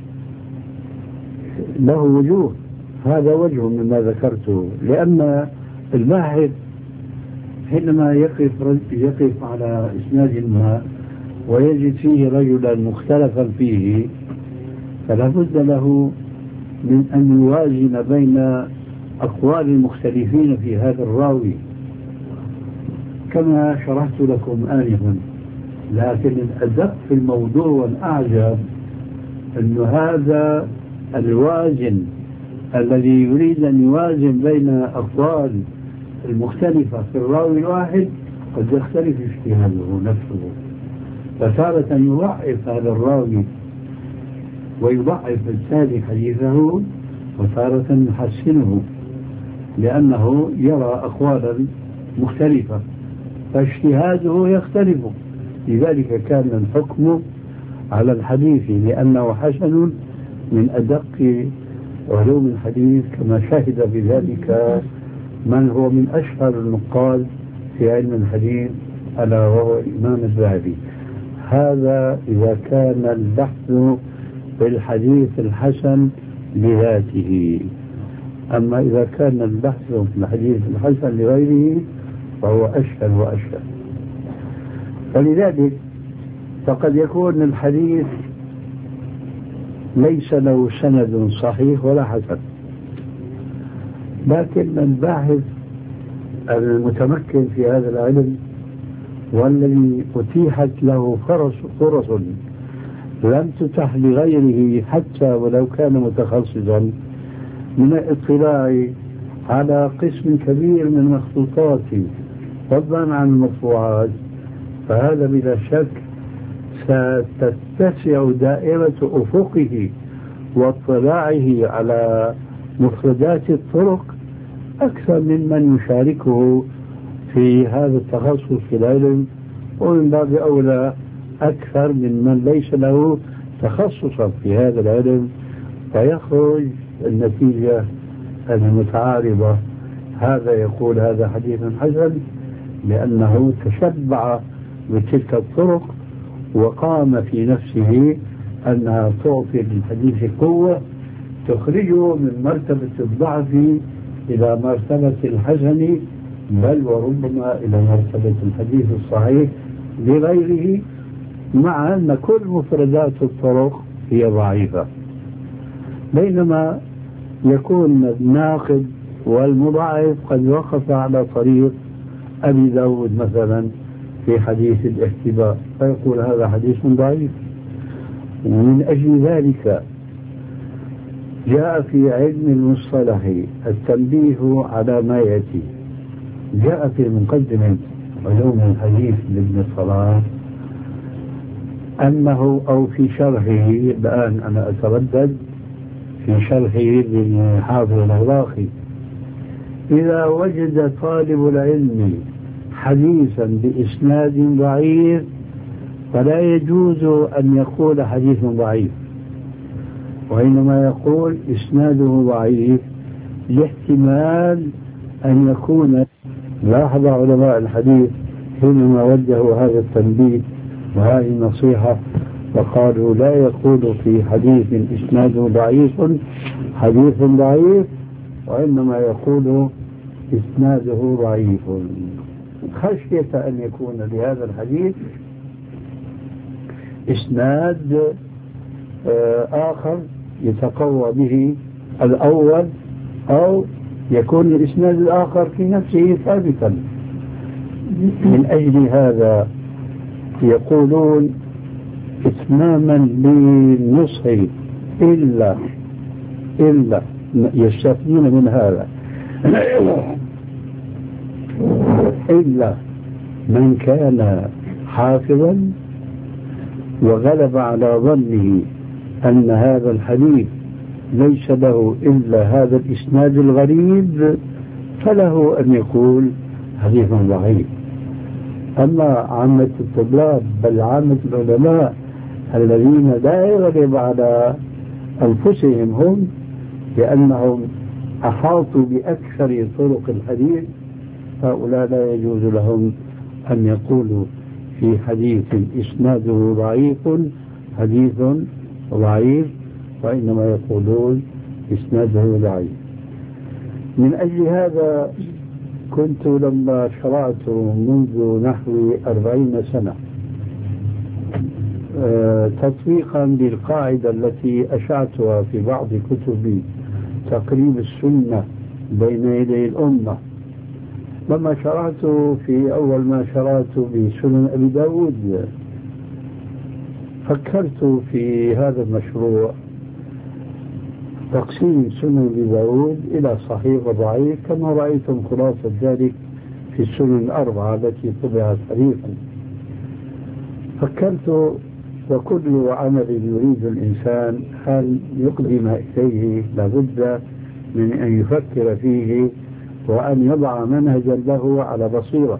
له وجوه، هذا وجه مما ذكرته، لأن الباحث حينما يقف يقف على إسناد ما ويجد فيه رجلا مختلفا فيه، فلا بد له من أن يوازن بين أقوال المختلفين في هذا الراوي كما شرحت لكم آنفا. لكن الأدق في الموضوع والأعجب أن هذا الوازن الذي يريد أن يوازن بين أقوال المختلفة في الراوي الواحد قد يختلف اجتهاده نفسه، فتارة يضعف هذا الراوي ويضعف بالتالي حديثه، وتارة يحسنه لأنه يرى أقوالا مختلفة فاجتهاده يختلف. لذلك كان الحكم على الحديث لأنه حسن من أدق علوم الحديث، كما شهد بذلك من هو من أشهر النقاد في علم الحديث ألا وهو الإمام الذهبي. هذا إذا كان البحث بالحديث الحسن لذاته، أما إذا كان البحث في الحديث الحسن لغيره فهو أشهر وأشهر. فلذلك فقد يكون الحديث ليس له سند صحيح ولا حسن، لكن الباحث المتمكن في هذا العلم والذي أتيحت له فرص فرص لم تتح لغيره حتى ولو كان متخصصا من الاطلاع على قسم كبير من مخطوطات فضلا عن المطبوعات، فهذا بلا شك ستتسع دائرة أفقه واطلاعه على مفردات الطرق أكثر ممن يشاركه في هذا التخصص في العلم، ومن باب أولى أكثر ممن ليس له تخصصا في هذا العلم، فيخرج النتيجة المتعارضة. هذا يقول هذا حديث حسن لأنه تشبع بتلك الطرق وقام في نفسه أنها تعطي للحديث قوة تخرجه من مرتبة الضعف إلى مرتبة الحسن، بل وربما إلى مرتبة الحديث الصحيح لغيره، مع أن كل مفردات الطرق هي ضعيفة. بينما يكون الناقد والمضاعف قد وقف على طريق أبي داود مثلا في حديث الاحتباء فيقول هذا حديث ضعيف. ومن أجل ذلك جاء في علم المصطلح التنبيه على ما يأتي. جاء في مقدمة علوم الحديث لابن صلاح أنه، أو في شرحه، الآن أنا أتردد، في شرحه للحافظ العراقي: إذا وجد طالب العلم حديثا بإسناد ضعيف فلا يجوز أن يقول حديث ضعيف، وإنما يقول إسناده ضعيف لاحتمال أن يكون. لاحظ علماء الحديث حينما وجهوا هذا التنبيه وهذه النصيحة فقالوا لا يقول في حديث إسناده ضعيف حديث ضعيف، وإنما يقول إسناده ضعيف، خشية أن يكون لهذا الحديث إسناد آخر يتقوى به الأول، أو يكون الإسناد الآخر في نفسه ثابتا. من أجل هذا يقولون إتماما للنصح إلا إلا يستثنون من هذا إلا من كان حافظا وغلب على ظنه أن هذا الحديث ليس له إلا هذا الإسناد الغريب فله أن يقول حديث ضعيف. أما عامة الطلاب بل عامة العلماء الذين لا يغلب على أنفسهم هم لأنهم أحاطوا بأكثر طرق الحديث، هؤلاء لا يجوز لهم أن يقولوا في حديث إسناده ضعيف حديث ضعيف، وإنما يقولون إسناده ضعيف. من أجل هذا كنت لما شرعت منذ نحو أربعين سنة تطبيقا للقاعدة التي أشعتها في بعض كتبي تقريب السنة بين يدي الأمة، لما شرعت في أول ما شرعت بسنن أبي داود فكرت في هذا المشروع تقسيم سنن أبي داود إلى صحيح وضعيف كما رأيتم خلاصة ذلك في السنن الأربعة التي طبعت حديثا. فكرت وكل عمل يريد الإنسان أن يقدم إليه لابد من أن يفكر فيه وأن يضع منهجا له على بصيرة.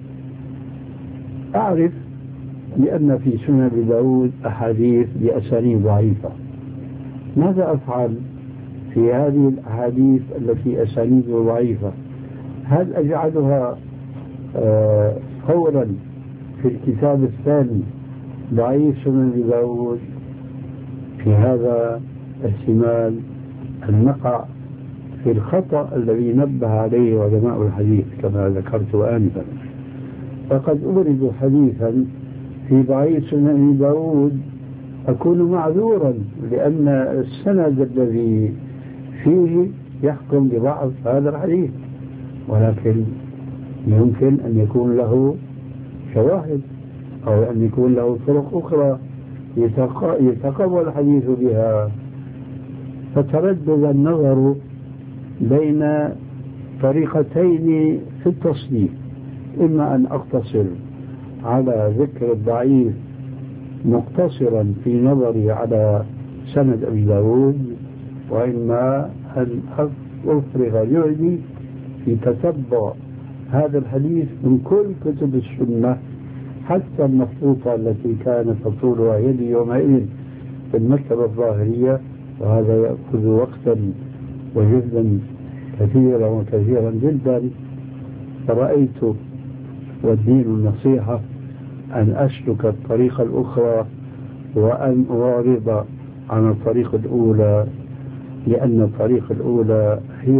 أعرف بأن في سنن أبي داود أحاديث بأسانيد ضعيفة، ماذا أفعل في هذه الأحاديث التي أسانيدها ضعيفة؟ هل أجعلها آه فورا في الكتاب الثاني ضعيف سنن أبي داود؟ في هذا احتمال أن نقع في الخطأ الذي نبه عليه علماء الحديث كما ذكرت آنفا، فقد أورد حديثا في ضعيف سنن أبي داود أكون معذورا لأن السند الذي فيه يحكم بضعف هذا الحديث، ولكن يمكن أن يكون له شواهد أو أن يكون له طرق أخرى يتقوى الحديث بها. فتردد النظر بين طريقتين في التصنيف، إما أن أقتصر على ذكر الضعيف مقتصرا في نظري على سند أبي داود، وإما أن أفرغ جهدي في تتبع هذا الحديث من كل كتب السنة حتى المخطوطة التي كانت تطولها يدي يومئذ في المكتبة الظاهرية، وهذا يأخذ وقتا وجهدا كثيرا وكثيرا جدا. فرأيت والدين النصيحة أن أسلك الطريقة الأخرى وأن أعرض عن الطريقة الأولى، لأن الطريقة الأولى هي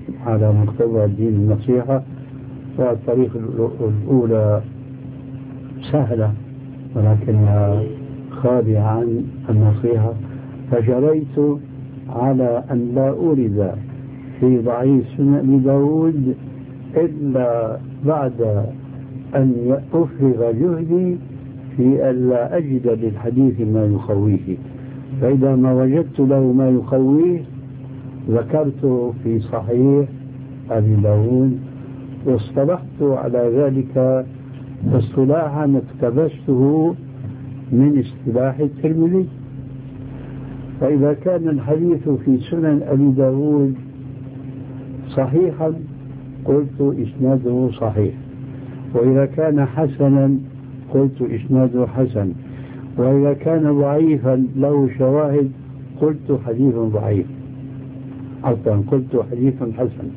على مقتضى الدين النصيحة، والطريق الأولى سهلة ولكنها خالية عن النصيحة، فجريت على أن لا أورد في ضعيف سنن أبي داود إلا بعد أن أفرغ جهدي في ألا أجد للحديث ما يقويه، فإذا ما وجدت له ما يقويه ذكرته في صحيح أبي داود، واصطلحت على ذلك اصطلاحا اقتبسته من اصطلاح الترمذي. فإذا كان الحديث في سنن أبي داود صحيحا قلت إسناده صحيح، وإذا كان حسنا قلت إسناده حسن، وإذا كان ضعيفا له شواهد قلت حديث ضعيف، عفوا قلت حديث حسن.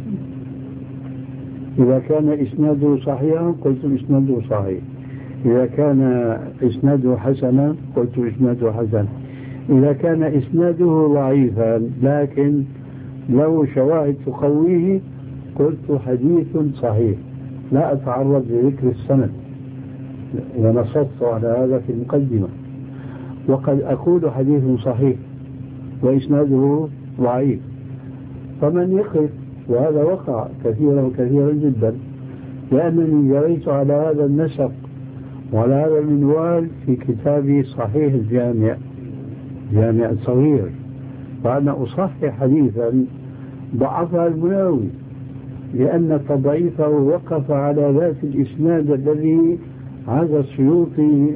إذا كان إسناده صحيحا قلت إسناده صحيح، إذا كان إسناده حسنا قلت إسناده حسن، إذا كان إسناده ضعيفا لكن له شواهد تقويه قلت حديث صحيح، لا أتعرض لذكر السند ونصصت على هذا في المقدمة. وقد أقول حديث صحيح وإسناده ضعيف، فمن يقف، وهذا وقع كثيرا وكثيرا جدا، لأنني جريت على هذا النسق وعلى هذا المنوال في كتابي صحيح الجامع، جامع صغير، فأنا أصحح حديثا ضعفها المناوي لأن تضعيفه وقف على ذات الإسناد الذي هذا السيوطي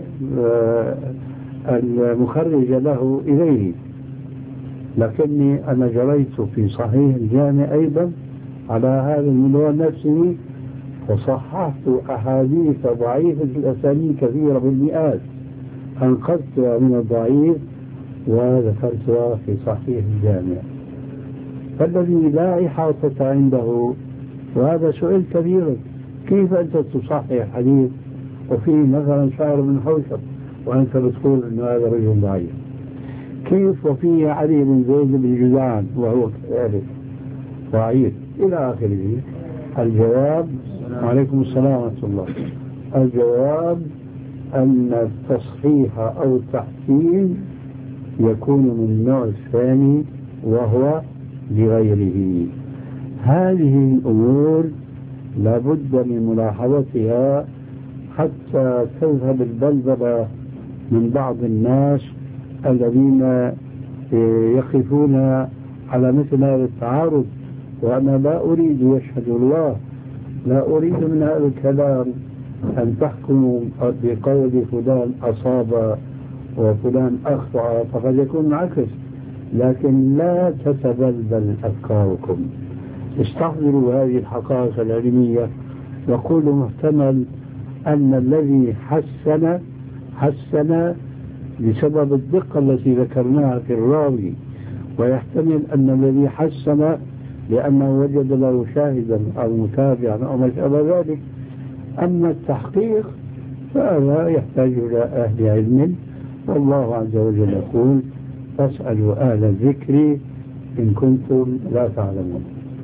المخرج له إليه، لكني أنا جريت في صحيح الجامع أيضا على هذا المنوال نفسه، وصححت أحاديث ضعيفة الأسانيد كثيرة بالمئات، أنقذتها من الضعيف وذكرتها في صحيح الجامع. فالذي لا إحاطة عنده، وهذا سؤال كبير، كيف أنت تصحح حديث وفيه مثلا شاعر بن حوشب وأنت بتقول أن هذا رجل ضعيف؟ كيف وفيه علي بن زيد بن جدعان وهو كذلك ضعيف إلى آخره؟ الجواب، وعليكم السلام ورحمة الله، الجواب أن التصحيح أو التحسين يكون من النوع الثاني وهو لغيره. هذه الأمور لابد من ملاحظتها حتى تذهب البلبلة من بعض الناس الذين يقفون على مثل هذا التعارض. وأنا لا أريد، يشهد الله، لا أريد من هذا الكلام أن تحكموا بقول فلان أصاب وفلان أخطأ، فقد يكون العكس، لكن لا تتبلبل أفكاركم، استحضروا هذه الحقائق العلمية وقولوا محتمل أن الذي حسن حسن بسبب الدقة التي ذكرناها في الراوي، ويحتمل أن الذي حسن لأنه وجد له شاهدا أو متابعا أو ما شابه ذلك. أما التحقيق فهذا يحتاج إلى أهل علم، والله عز وجل يقول فاسألوا أهل الذكر إن كنتم لا تعلمون.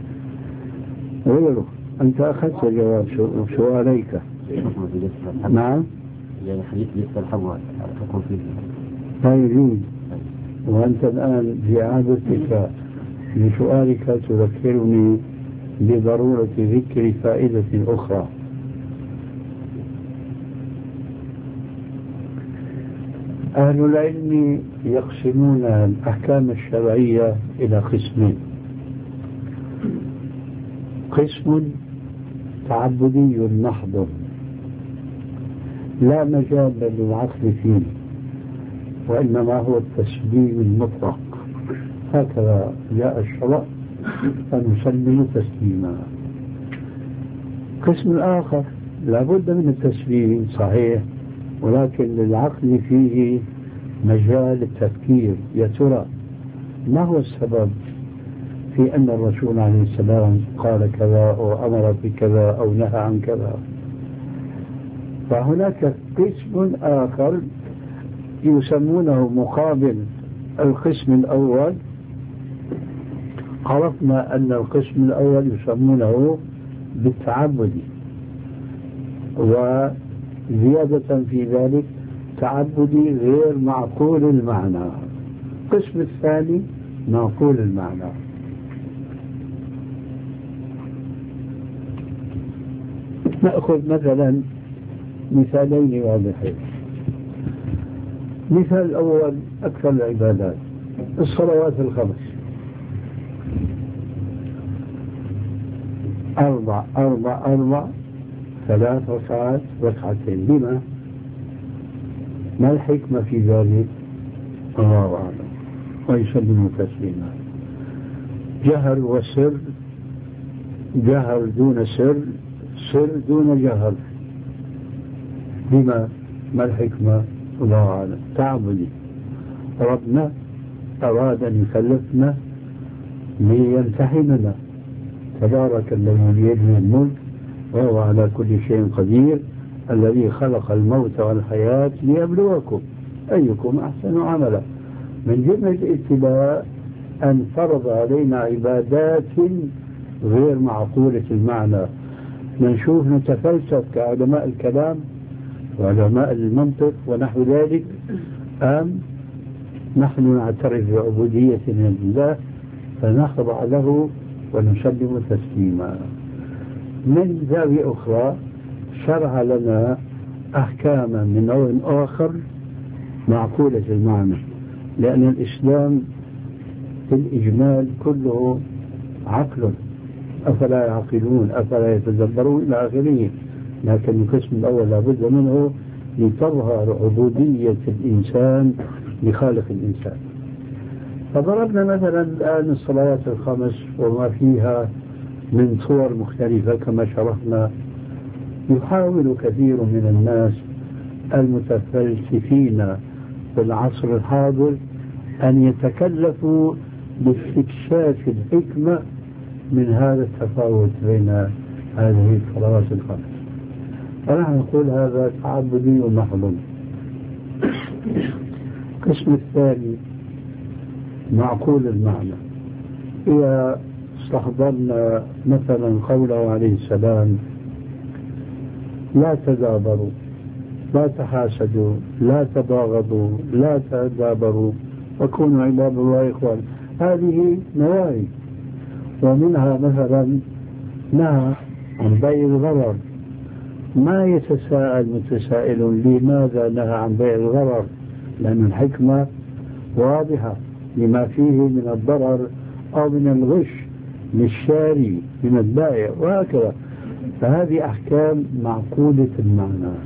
غيره، أنت أخذت جواب سؤاليك. نعم. يعني حديث لسه الحبوة تكون فيه لا يجوز، وأنت الآن في إعادتك لسؤالك تذكرني بضرورة ذكر فائدة أخرى. أهل العلم يقسمون الأحكام الشرعية إلى قسمين: قسم تعبدي محض لا مجال للعقل فيه، وإنما هو التسليم المطلق، هكذا جاء الشرع فنسلم تسليما. قسم الآخر لابد من التسليم صحيح، ولكن للعقل فيه مجال التفكير، يا ترى ما هو السبب في أن الرسول عليه السلام قال كذا أو أمر بكذا أو نهى عن كذا. فهناك قسم آخر يسمونه مقابل القسم الأول، عرفنا أن القسم الأول يسمونه بالتعبدي، وزيادة في ذلك تعبدي غير معقول المعنى. القسم الثاني معقول المعنى. نأخذ مثلا مثالين واضحين. مثال الأول أكثر العبادات، الصلوات الخمس، أربع أربع أربع ثلاث ركعات ركعتين. لما؟ ما الحكمة في ذلك؟ الله أعلم. ويسلم تسليما. جهر وسر، جهر دون سر، سر دون جهر. لما؟ ما الحكمة؟ الله أعلم. تعبدي. ربنا أراد أن يكلفنا ليمتحننا. تبارك الذي بيده الملك وهو على كل شيء قدير، الذي خلق الموت والحياة ليبلوكم أيكم أحسن عملا. من جملة الابتلاء أن فرض علينا عبادات غير معقولة المعنى. نشوف نتفلسف كعلماء الكلام وعلماء المنطق ونحو ذلك، أم نحن نعترف بعبوديتنا لله فنخضع له ونسلم تسليما. من زاوية أخرى شرع لنا أحكاما من نوع آخر معقولة المعنى، لأن الإسلام في الإجمال كله عقل. أفلا يعقلون أفلا يتدبرون إلى آخره. لكن القسم الأول لابد منه لتظهر عبودية الإنسان لخالق الإنسان. فضربنا مثلا الآن الصلوات الخمس وما فيها من صور مختلفة كما شرحنا. يحاول كثير من الناس المتفلسفين في العصر الحاضر أن يتكلفوا باستكشاف الحكمة من هذا التفاوت بين هذه الصلوات الخمس. فنحن نقول هذا تعبدي محض. القسم الثاني معقول المعنى. إذا استحضرنا مثلا قوله عليه السلام: لا تدابروا، لا تحاسدوا، لا تباغضوا، لا تدابروا، وكونوا عباد الله إخوان. هذه نواهي، ومنها مثلا نهى عن بيع الغرر. ما يتساءل متسائل لماذا نهى عن بيع الغرر؟ لأن الحكمة واضحة لما فيه من الضرر أو من الغش للشاري من البائع وهكذا. فهذه أحكام معقولة المعنى.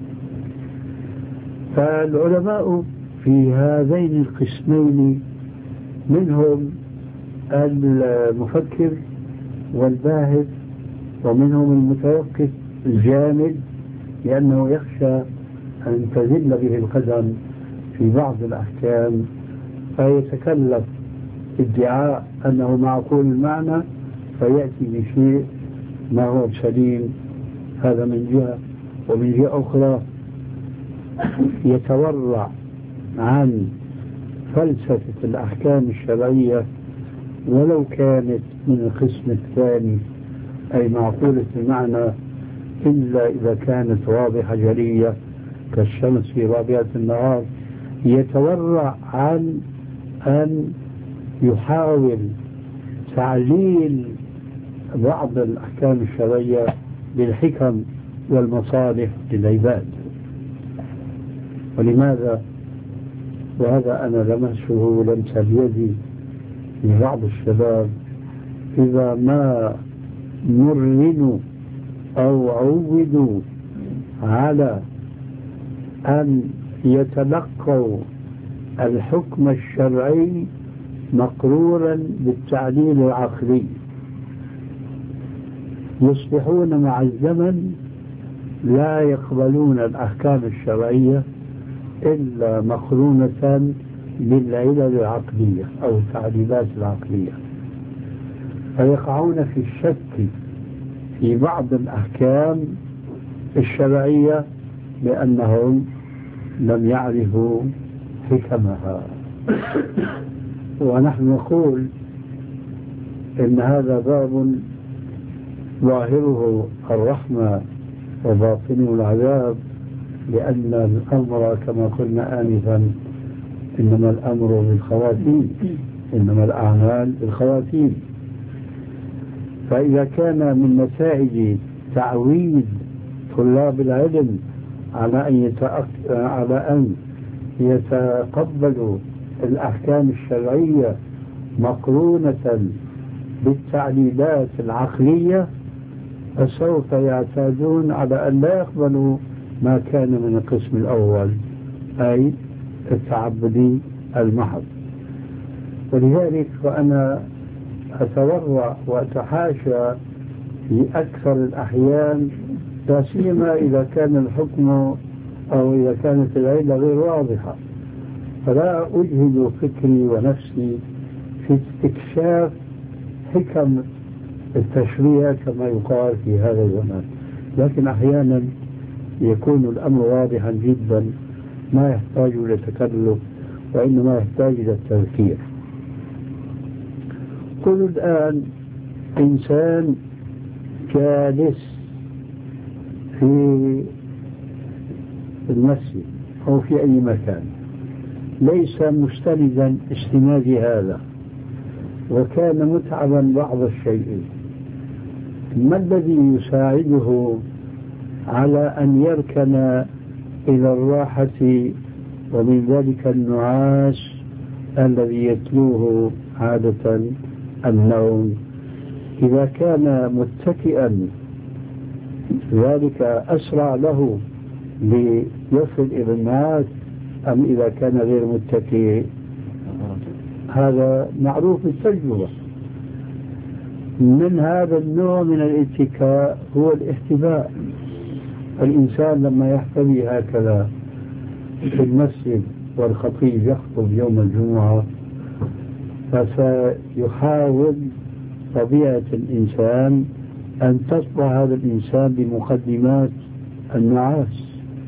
فالعلماء في هذين القسمين منهم المفكر والباحث، ومنهم المتوقف الجامد لأنه يخشى أن تزل به القدم في بعض الأحكام فيتكلف ادعاء أنه معقول المعنى فيأتي بشيء ما هو سليم. هذا من جهة. ومن جهة أخرى يتورع عن فلسفة الأحكام الشرعية ولو كانت من القسم الثاني أي معقولة المعنى، إلا إذا كانت واضحة جلية كالشمس في رابعة النهار. يتورع عن أن يحاول تعليل بعض الأحكام الشرعية بالحكم والمصالح للعباد. ولماذا؟ وهذا أنا لمسه لمس بيدي لبعض الشباب إذا ما مرنوا أو عودوا على أن يتلقوا الحكم الشرعي مقرورا بالتعليل العقلي، يصبحون مع الزمن لا يقبلون الأحكام الشرعية إلا مقرونة بالعلل العقلية أو التعليلات العقلية، فيقعون في الشك في بعض الأحكام الشرعية لأنهم لم يعرفوا حكمها. ونحن نقول إن هذا باب ظاهره الرحمة وباطنه العذاب، لأن الأمر كما قلنا آنفا إنما الأمر بالخواتيم، إنما الأعمال بالخواتيم. فإذا كان من نتائج تعويد طلاب العلم على أن يتأك... على أن يتقبلوا الأحكام الشرعية مقرونة بالتعليلات العقلية، فسوف يعتادون على أن لا يقبلوا ما كان من القسم الأول، أي التعبدي المحض. ولذلك فأنا أتورع وأتحاشى في أكثر الأحيان، لا سيما إذا كان الحكم أو إذا كانت العلة غير واضحة، فلا أجهد فكري ونفسي في استكشاف حكم التشريع كما يقال في هذا الزمان. لكن أحيانا يكون الأمر واضحا جدا، ما يحتاج إلى تكلف وإنما يحتاج إلى التذكير. قل الآن إنسان جالس في المسجد أو في أي مكان ليس مستندا استناد هذا، وكان متعبا بعض الشيء، ما الذي يساعده على أن يركن إلى الراحة ومن ذلك النعاس الذي يتلوه عادة النوم؟ إذا كان متكئا ذلك أسرع له ليصل إلى النعاس، أم إذا كان غير متكئ؟ هذا معروف بالتجربة. من هذا النوع من الاتكاء هو الاحتباء. الإنسان لما يحتوي هكذا في المسجد والخطيب يخطب يوم الجمعة، فسيحاول طبيعة الإنسان أن تصبح هذا الإنسان بمقدمات النعاس،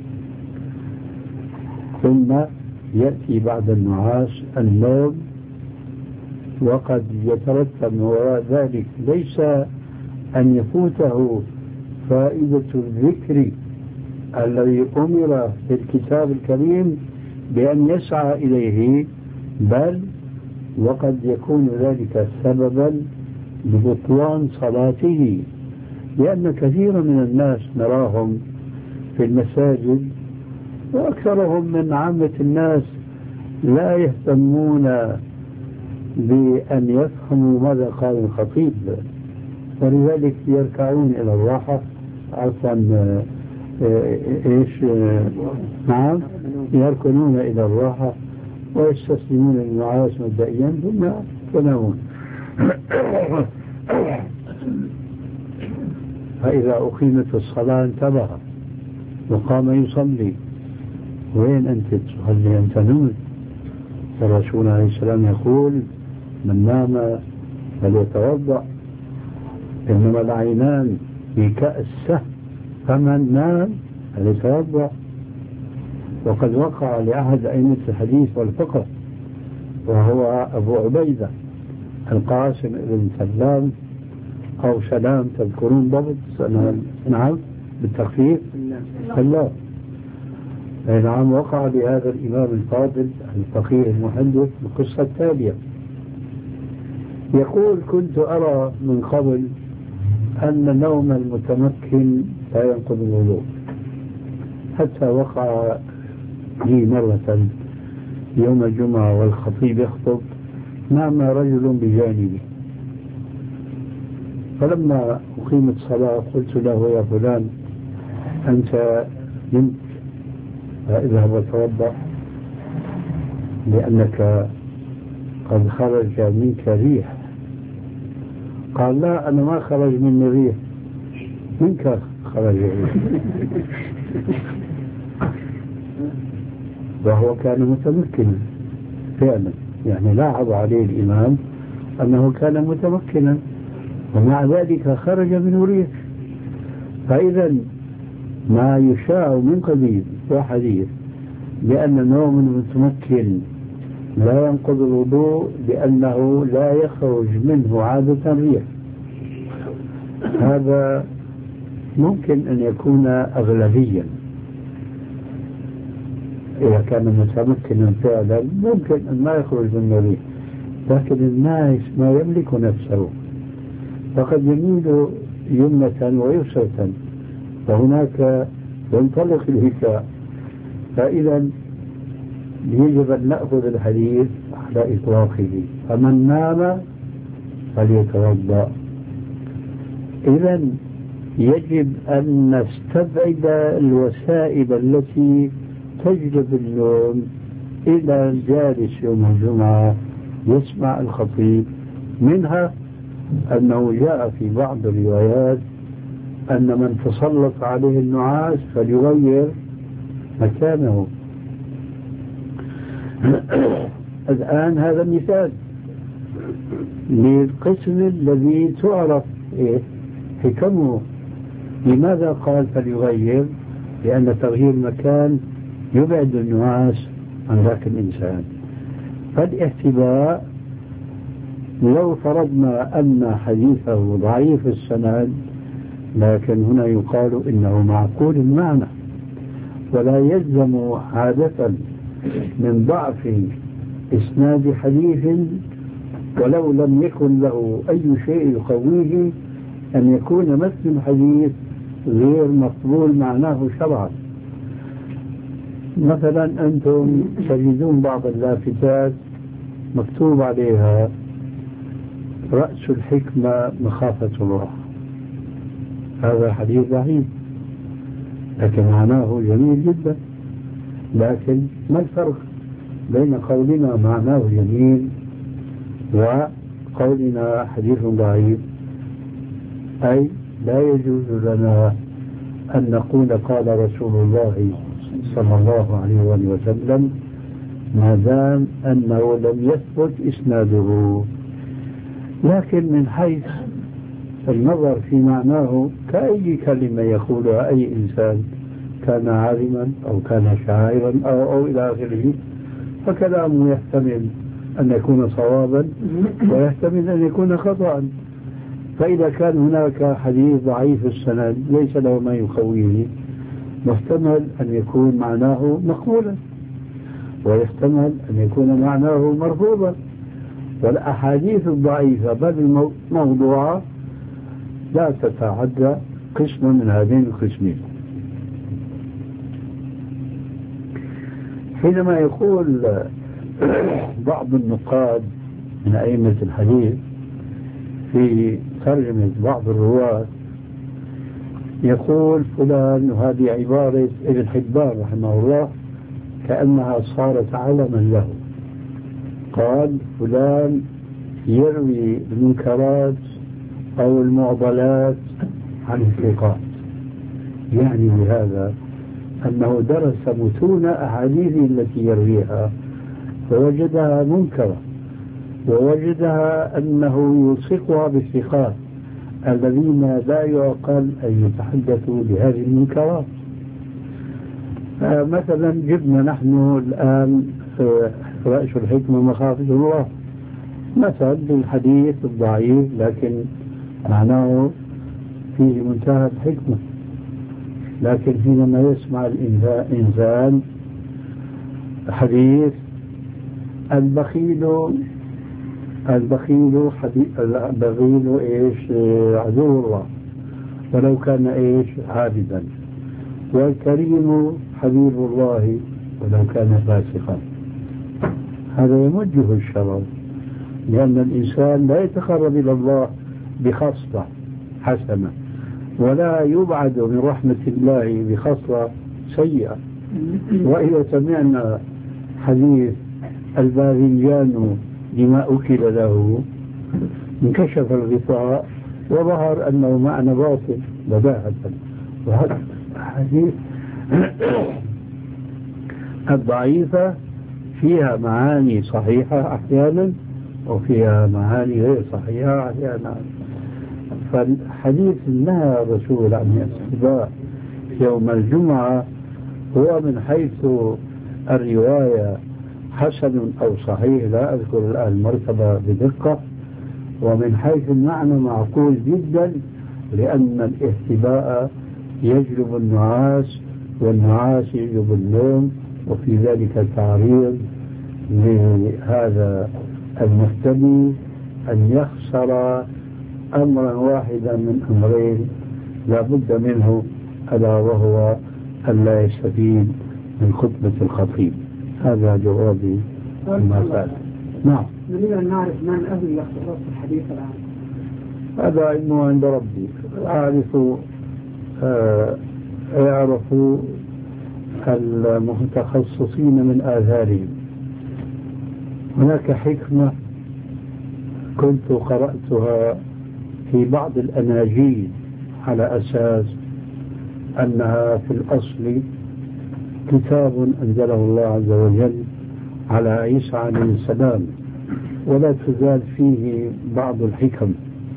ثم يأتي بعد النعاس النوم، وقد يترتب من وراء ذلك ليس أن يفوته فائدة الذكر الذي أمر في الكتاب الكريم بأن يسعى إليه، بل وقد يكون ذلك سببا لبطلان صلاته، لأن كثيرا من الناس نراهم في المساجد وأكثرهم من عامة الناس لا يهتمون بأن يفهموا ماذا قال الخطيب، ولذلك يركعون إلى الراحة عفوا إيش نعم يركنون إلى الراحة ويستسلمون للنعاس مبدئيا ثم ينامون. فإذا أقيمت الصلاة انتبه وقام يصلي. وين أنت تصلي؟ أنت نمت. الرسول عليه السلام يقول: من نام فليتوضأ، إنما العينان في كأس، فمن نام فليتوضأ. وقد وقع لأحد أئمة الحديث والفقه وهو أبو عبيدة القاسم بن سلام أو سلام، تذكرون ضبط؟ نعم بالتخفيف سلام. نعم، وقع لهذا الإمام الفاضل الفقيه المحدث القصة التالية. يقول: كنت أرى من قبل أن نوم المتمكن لا ينقض الوضوء، حتى وقع لي مرة يوم الجمعة والخطيب يخطب، نام رجل بجانبي، فلما أقيمت الصلاة قلت له: يا فلان أنت نمت، اذهب وتوضأ لأنك قد خرج منك ريح. قال: لا، أنا ما خرج مني ريح، منك خرج ريح. وهو كان متمكنا فعلا، يعني لاحظ عليه الإمام أنه كان متمكنا ومع ذلك خرج منه ريح. فإذا ما يشاع من قديم وحديث بأن نوم المتمكن لا ينقض الوضوء لأنه لا يخرج منه عادة ريح. هذا ممكن أن يكون أغلبيا، إذا كان متمكنا فعلا ممكن أن ما يخرج منه ريح، لكن الناس ما يملك نفسه، فقد يميل يمنة ويسرة، فهناك ينطلق الهكاء. فإذا يجب أن نأخذ الحديث على إطلاقه، فمن نام فليتوضأ. إذا يجب أن نستبعد الوسائل التي تجلب النوم إلى الجالس يوم الجمعة يسمع الخطيب، منها أنه جاء في بعض الروايات أن من تسلط عليه النعاس فليغير مكانه. الآن هذا مثال للقسم الذي تعرف حكمه. لماذا قال فليغير؟ لأن تغيير المكان يبعد النعاس عن ذاك الإنسان. فالاحتباء لو فرضنا أن حديثه ضعيف السند، لكن هنا يقال إنه معقول المعنى، ولا يلزم عادة من ضعف إسناد حديث ولو لم يكن له أي شيء يقويه أن يكون مثل الحديث غير مقبول معناه شرعا. مثلا أنتم تجدون بعض اللافتات مكتوب عليها رأس الحكمة مخافة الله، هذا حديث ضعيف لكن معناه جميل جدا. لكن ما الفرق بين قولنا معناه جميل وقولنا حديث ضعيف؟ أي لا يجوز لنا أن نقول قال رسول الله صلى الله عليه وسلم ما دام أنه لم يثبت إسناده. لكن من حيث النظر في معناه كأي كلمة يقولها أي إنسان، كان عالما أو كان شاعرا أو, أو إلى آخره، فكلامه يحتمل أن يكون صوابا ويحتمل أن يكون خطأ. فإذا كان هناك حديث ضعيف السند ليس له ما يقويه، محتمل أن يكون معناه مقبولا ويحتمل أن يكون معناه مرفوضا. والأحاديث الضعيفة بل الموضوعة لا تتعدى قسم من هذين القسمين. حينما يقول بعض النقاد من أئمة الحديث في ترجمة بعض الرواة يقول فلان، وهذه عبارة ابن حبان رحمه الله كأنها صارت علما له، قال فلان يروي المنكرات أو المعضلات عن الثقات، يعني بهذا أنه درس متون أحاديث التي يرويها فوجدها منكرة، ووجدها أنه يلصقها بالثقات الذين لا يعقل أن يتحدثوا بهذه المنكرات. مثلا جبنا نحن الآن رأس الحكمة مخافة الله مثلا بالحديث الضعيف لكن معناه فيه منتهى الحكمة، لكن حينما يسمع الإنسان حديث البخيل البخيل البخيل ايش عدو الله ولو كان ايش عابدا، والكريم حبيب الله ولو كان فاسقا. هذا يمجه الشرع، لأن الإنسان لا يتقرب إلى الله بخصلة حسنة ولا يبعد من رحمة الله بخصلة سيئة. وإذا سمعنا حديث الباذنجان لما أكل له انكشف الغطاء وظهر أنه معنى باطل بداهة. وهذا حديث الضعيفة فيها معاني صحيحة أحيانا وفيها معاني غير صحيحة أحيانا. فالحديث نهى الرسول عن الاستباء يوم الجمعة هو من حيث الرواية حسن أو صحيح لا أذكر الآن المرتبة بدقة، ومن حيث المعنى معقول جدا، لأن الاهتباء يجلب النعاس والنعاس يجلب النوم، وفي ذلك تعريض لهذا المهتدي أن يخسر أمرا واحدا من أمرين لا بد منه، ألا وهو أن لا يستفيد من خطبة الخطيب. هذا جوابي عما سأل. نعم. نريد أن نعرف من أهل الاختصاص في الحديث الآن. هذا علمه عند ربي، أعرف آه يعرف المتخصصين من آثارهم. هناك حكمة كنت قرأتها في بعض الأناجيل على أساس أنها في الأصل كتاب أنزله الله عز وجل على عيسى عليه السلام، ولا تزال فيه بعض الحكم.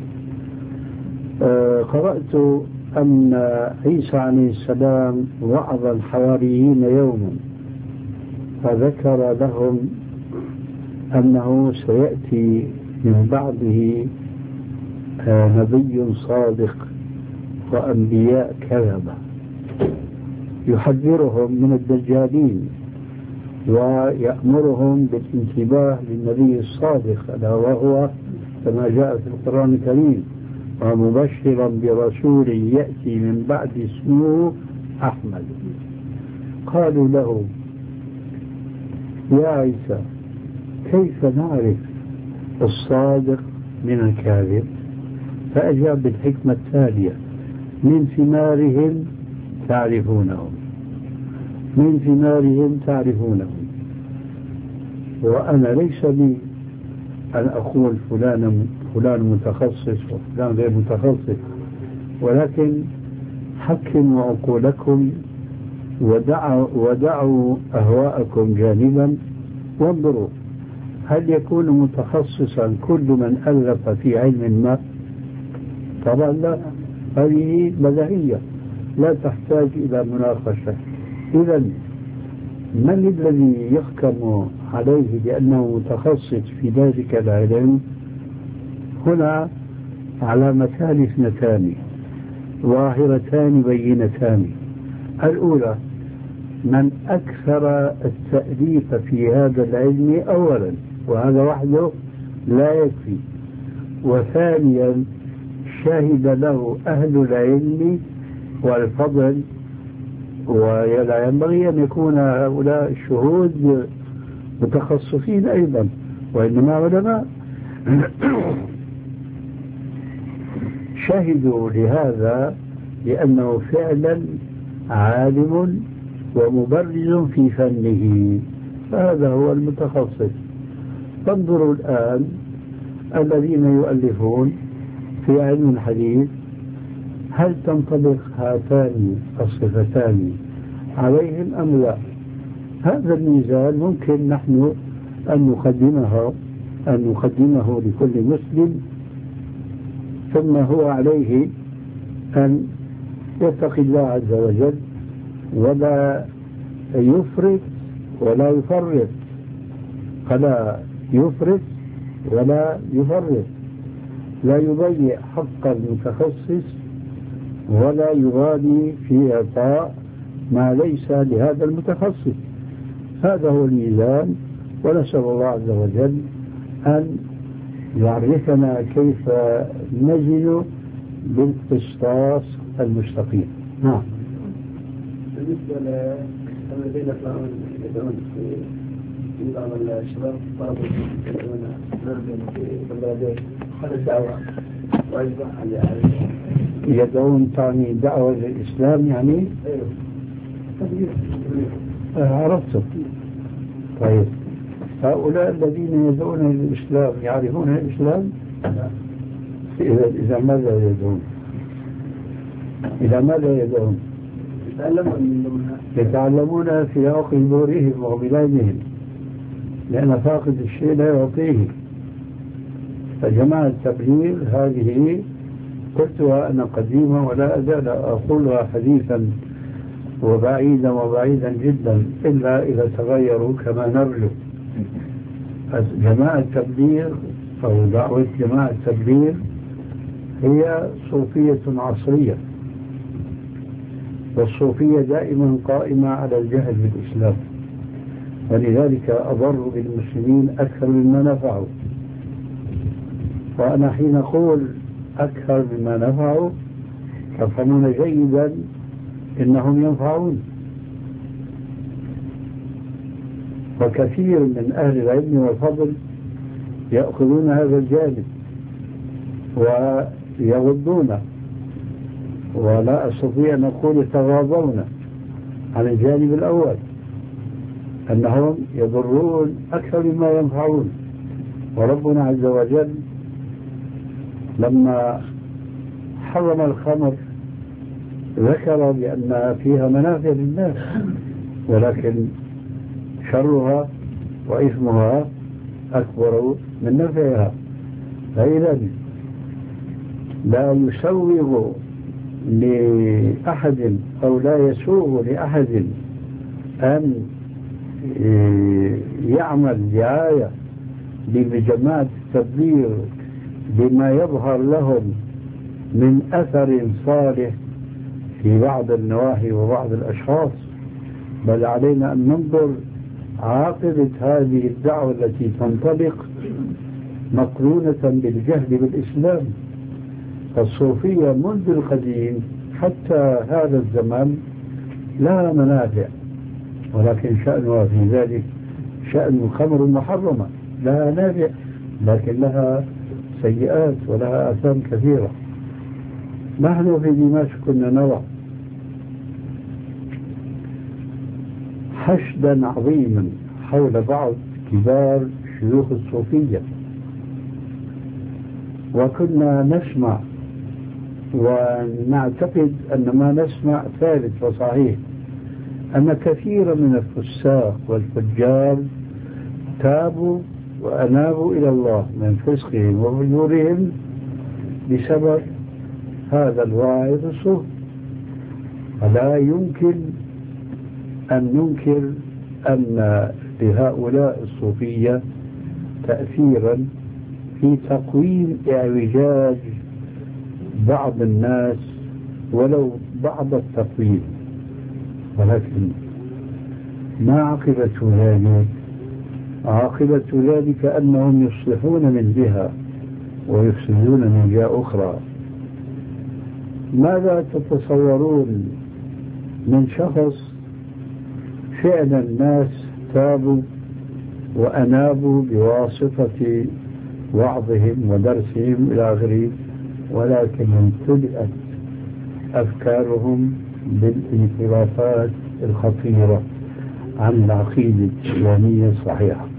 آه قرأت أن عيسى عليه السلام وعظ الحواريين يوما فذكر لهم أنه سيأتي من بعده آه نبي صادق وأنبياء كذبة يحذرهم من الدجالين ويأمرهم بالانتباه للنبي الصادق، ألا وهو كما جاء في القرآن الكريم: ومبشرا برسول يأتي من بعد اسمه أحمد. قالوا له: يا عيسى كيف نعرف الصادق من الكاذب؟ فأجاب بالحكمة التالية: من ثمارهم تعرفونهم، من ثمارهم تعرفونهم. وأنا ليس لي أن أقول فلان فلان متخصص وفلان غير متخصص، ولكن حكموا عقولكم ودعوا, ودعوا أهواءكم جانبا، وانظروا هل يكون متخصصا كل من ألف في علم ما؟ طبعا لا، هذه بديهية لا تحتاج إلى مناقشة. إذا من الذي يحكم عليه بأنه متخصص في ذلك العلم؟ هنا علامتان اثنتان ظاهرتان بينتان. الأولى من أكثر التأليف في هذا العلم أولا، وهذا وحده لا يكفي، وثانيا شهد له أهل العلم والفضل، ولا ينبغي أن يكون هؤلاء الشهود متخصصين أيضا، وإنما علماء شهدوا لهذا لأنه فعلا عالم ومبرز في فنه، هذا هو المتخصص. فانظروا الآن الذين يؤلفون في علم الحديث، هل تنطبق هاتان الصفتان عليهم أم لا؟ هذا الميزان ممكن نحن أن نقدمه أن نقدمه لكل مسلم، ثم هو عليه أن يتقي الله عز وجل ولا يفرط ولا يفرط، فلا يفرط ولا يفرط، لا يضيع حق المتخصص ولا يغالي في إعطاء ما ليس لهذا المتخصص. هذا هو الميزان، ونسأل الله عز وجل أن يعرفنا كيف نجد بالقسطاس المستقيم. نعم. بالنسبة للذين يدعون في بعض الشباب طلبوا يدعون في بلدين خلال الدعوة وأيضا يدعون تعني دعوة للإسلام يعني؟ أيوه. عرفت. طيب هؤلاء الذين يدعون للإسلام يعرفون الإسلام؟ إذا إذا ماذا يدعون؟ إذا ماذا يدعون؟ يتعلمون في عقل دورهم وبلادهم، لأن فاقد الشيء لا يعطيه. فجماعة التبليغ هذه قلتها أنا قديما ولا أزال أقولها حديثا وبعيدا وبعيدا جدا، إلا إذا تغيروا كما نرجو. جماعة التبليغ أو دعوة جماعة التبليغ هي صوفية عصرية، والصوفية دائما قائمة على الجهل بالإسلام، ولذلك أضروا بالمسلمين أكثر مما نفعوا. وأنا حين أقول أكثر مما نفعوا تفهمون جيدا إنهم ينفعون. وكثير من أهل العلم والفضل يأخذون هذا الجانب ويغضون، ولا أستطيع أن أقول يتغاضون عن الجانب الأول، أنهم يضرون أكثر مما ينفعون. وربنا عز وجل لما حرم الخمر ذكر بأن فيها منافع للناس، ولكن شرها وإثمها أكبر من نفعها. فإذا لا يسوغ لأحد أو لا يسوغ لأحد أن يعمل دعاية لجماعة التبليغ بما يظهر لهم من أثر صالح في بعض النواحي وبعض الأشخاص، بل علينا أن ننظر عاقبة هذه الدعوة التي تنطلق مقرونة بالجهل بالإسلام. فالصوفية منذ القديم حتى هذا الزمان لها منافع، ولكن شأنها في ذلك شأن الخمر المحرمة، لها نافع لكن لها سيئات ولها آثام كثيرة. نحن في دمشق كنا نرى حشدا عظيما حول بعض كبار شيوخ الصوفية، وكنا نسمع ونعتقد أن ما نسمع ثابت وصحيح، أن كثيرا من الفساق والفجار تابوا وأنابوا إلى الله من فسقهم وفجورهم بسبب هذا الواعظ الصوفي. فلا يمكن أن ننكر أن لهؤلاء الصوفية تأثيرا في تقويم اعوجاج بعض الناس ولو بعض التقويم، ولكن ما عاقبة ذلك؟ عاقبة ذلك أنهم يصلحون من جهة ويفسدون من جهة أخرى. ماذا تتصورون من شخص فعلا الناس تابوا وأنابوا بواسطة وعظهم ودرسهم إلى آخره، ولكن امتلأت أفكارهم بالانحرافات الخطيرة عن العقيدة الإسلامية الصحيحة؟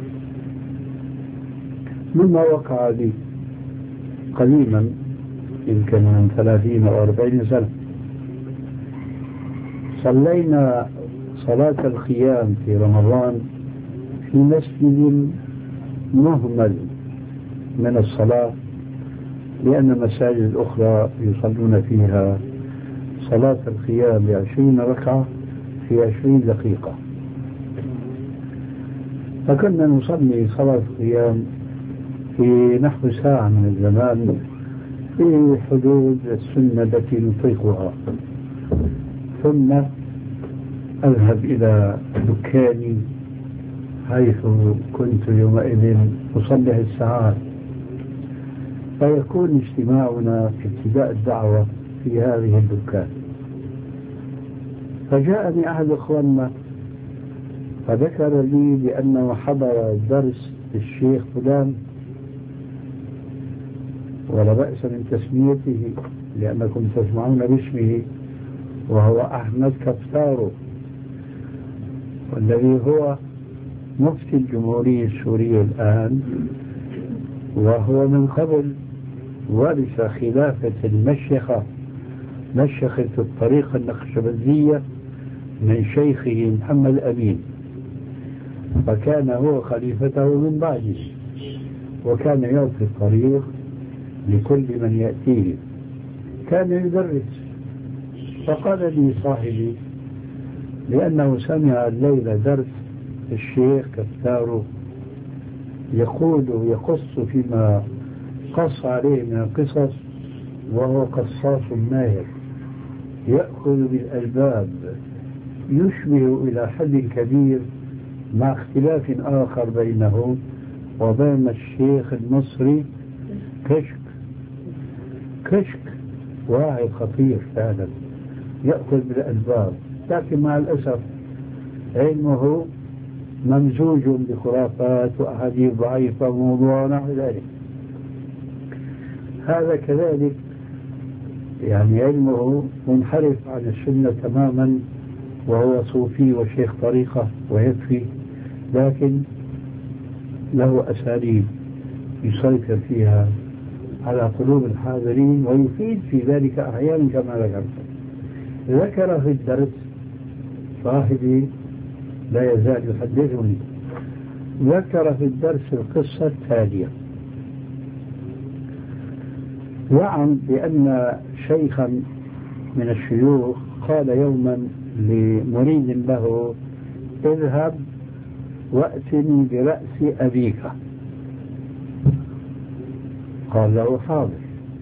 مما وقع لي قديما يمكن من ثلاثين أو أربعين سنة، صلينا صلاة الخيام في رمضان في مسجد مهمل من الصلاة، لأن مساجد أخرى يصلون فيها صلاة الخيام بعشرين ركعة في عشرين دقيقة. فكنا نصلي صلاة الخيام في نحو ساعة من الزمان في حدود السنة التي نطيقها، ثم أذهب إلى دكاني حيث كنت يومئذ أصلح الساعات، فيكون اجتماعنا في ابتداء الدعوة في هذه الدكان. فجاءني أحد إخواننا فذكر لي بأنه حضر درس الشيخ فلان، ولا بأس من تسميته لأنكم تسمعون باسمه، وهو أحمد كفتارو، والذي هو مفتي الجمهورية السورية الآن، وهو من قبل ورث خلافة المشيخة مشيخة الطريقة النقشبندية من شيخه محمد أمين، فكان هو خليفته من بعده، وكان يعطي الطريق لكل من يأتيه، كان يدرس. فقال لي صاحبي لأنه سمع الليلة درس الشيخ كفتاره يقول يقص فيما قص عليه من القصص، وهو قصاص ماهر يأخذ بالأسباب، يشبه إلى حد كبير مع اختلاف آخر بينه وبين الشيخ المصري كشك. كشك واحد خطير فعلا يأخذ بالأسباب، لكن مع الأسف علمه ممزوج بخرافات وأحاديث ضعيفة وموضوع نحو ذلك. هذا كذلك يعني علمه منحرف عن السنة تماما، وهو صوفي وشيخ طريقة ويكفي، لكن له أساليب يسيطر فيها على قلوب الحاضرين ويفيد في ذلك أحيانا كما ذكرت. ذكر في الدرس صاحبي لا يزال يحدثني، ذكر في الدرس القصة التالية: زعم بأن شيخا من الشيوخ قال يوما لمريد له: اذهب وأتني برأس أبيك. قال له: حاضر.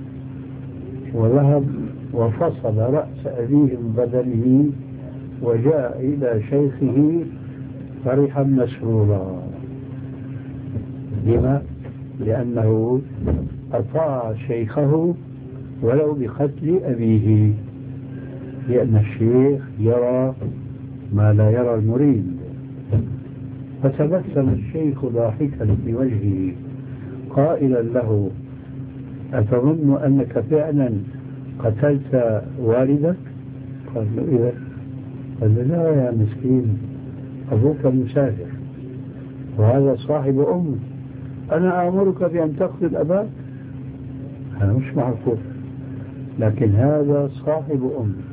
وذهب وفصل رأس أبيه من بدنه وجاء إلى شيخه فرحا مسرورا. لما؟ لأنه أطاع شيخه ولو بقتل أبيه، لأن الشيخ يرى ما لا يرى المريد. فتبسم الشيخ ضاحكا في وجهه قائلا له: أتظن أنك فعلا قتلت والدك؟ قال له: إذا. قال له: لا يا مسكين، أبوك مسافر وهذا صاحب أمك، أنا آمرك بأن تقتل أباك؟ هذا مش معقول، لكن هذا صاحب أمك.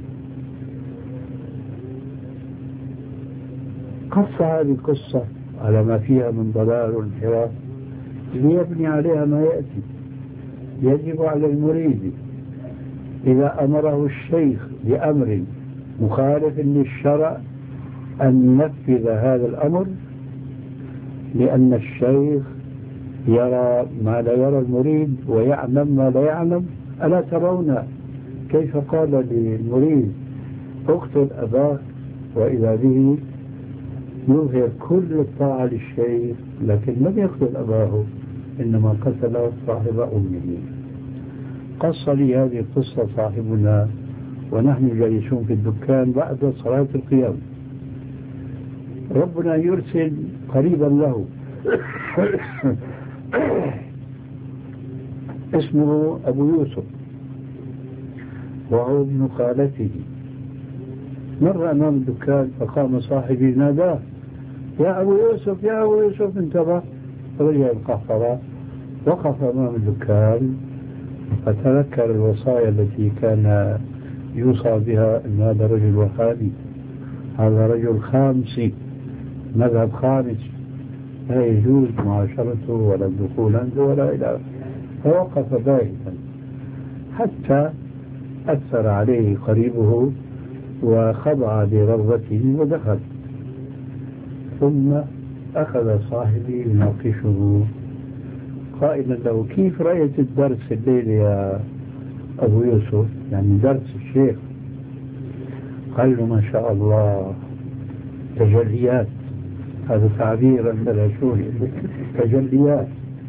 قص هذه القصة على ما فيها من ضلال وانحراف ليبني عليها ما يأتي. يجب على المريد إذا أمره الشيخ بأمر مخالف للشرع أن ينفذ هذا الأمر، لأن الشيخ يرى ما لا يرى المريد ويعلم ما لا يعلم. ألا ترون كيف قال للمريد: اقتل أباك، وإذا به يظهر كل الطاعة للشيخ، لكن لم يقتل أباه، إنما قتل صاحب أمه. قص لي هذه القصة صاحبنا ونحن جالسون في الدكان بعد صلاة القيام. ربنا يرسل قريبا له اسمه أبو يوسف وهو ابن خالته. مر أمام الدكان فقام صاحبي ناداه: يا أبو يوسف يا أبو يوسف، انتبه. رجع القهقرة، وقف أمام الدكان فتذكر الوصايا التي كان يوصى بها أن هذا رجل وهابي، هذا رجل خامسي، مذهب خامس، لا يجوز معاشرته ولا الدخول عنده ولا إلى آخره. فوقف باهتا حتى أثر عليه قريبه وخضع لرغبته ودخل. ثم أخذ صاحبي يناقشه قائلا له: كيف رأيت الدرس الليل يا أبو يوسف؟ يعني درس الشيخ. قال له: ما شاء الله، تجليات. هذا تعبير عندنا شو تجليات.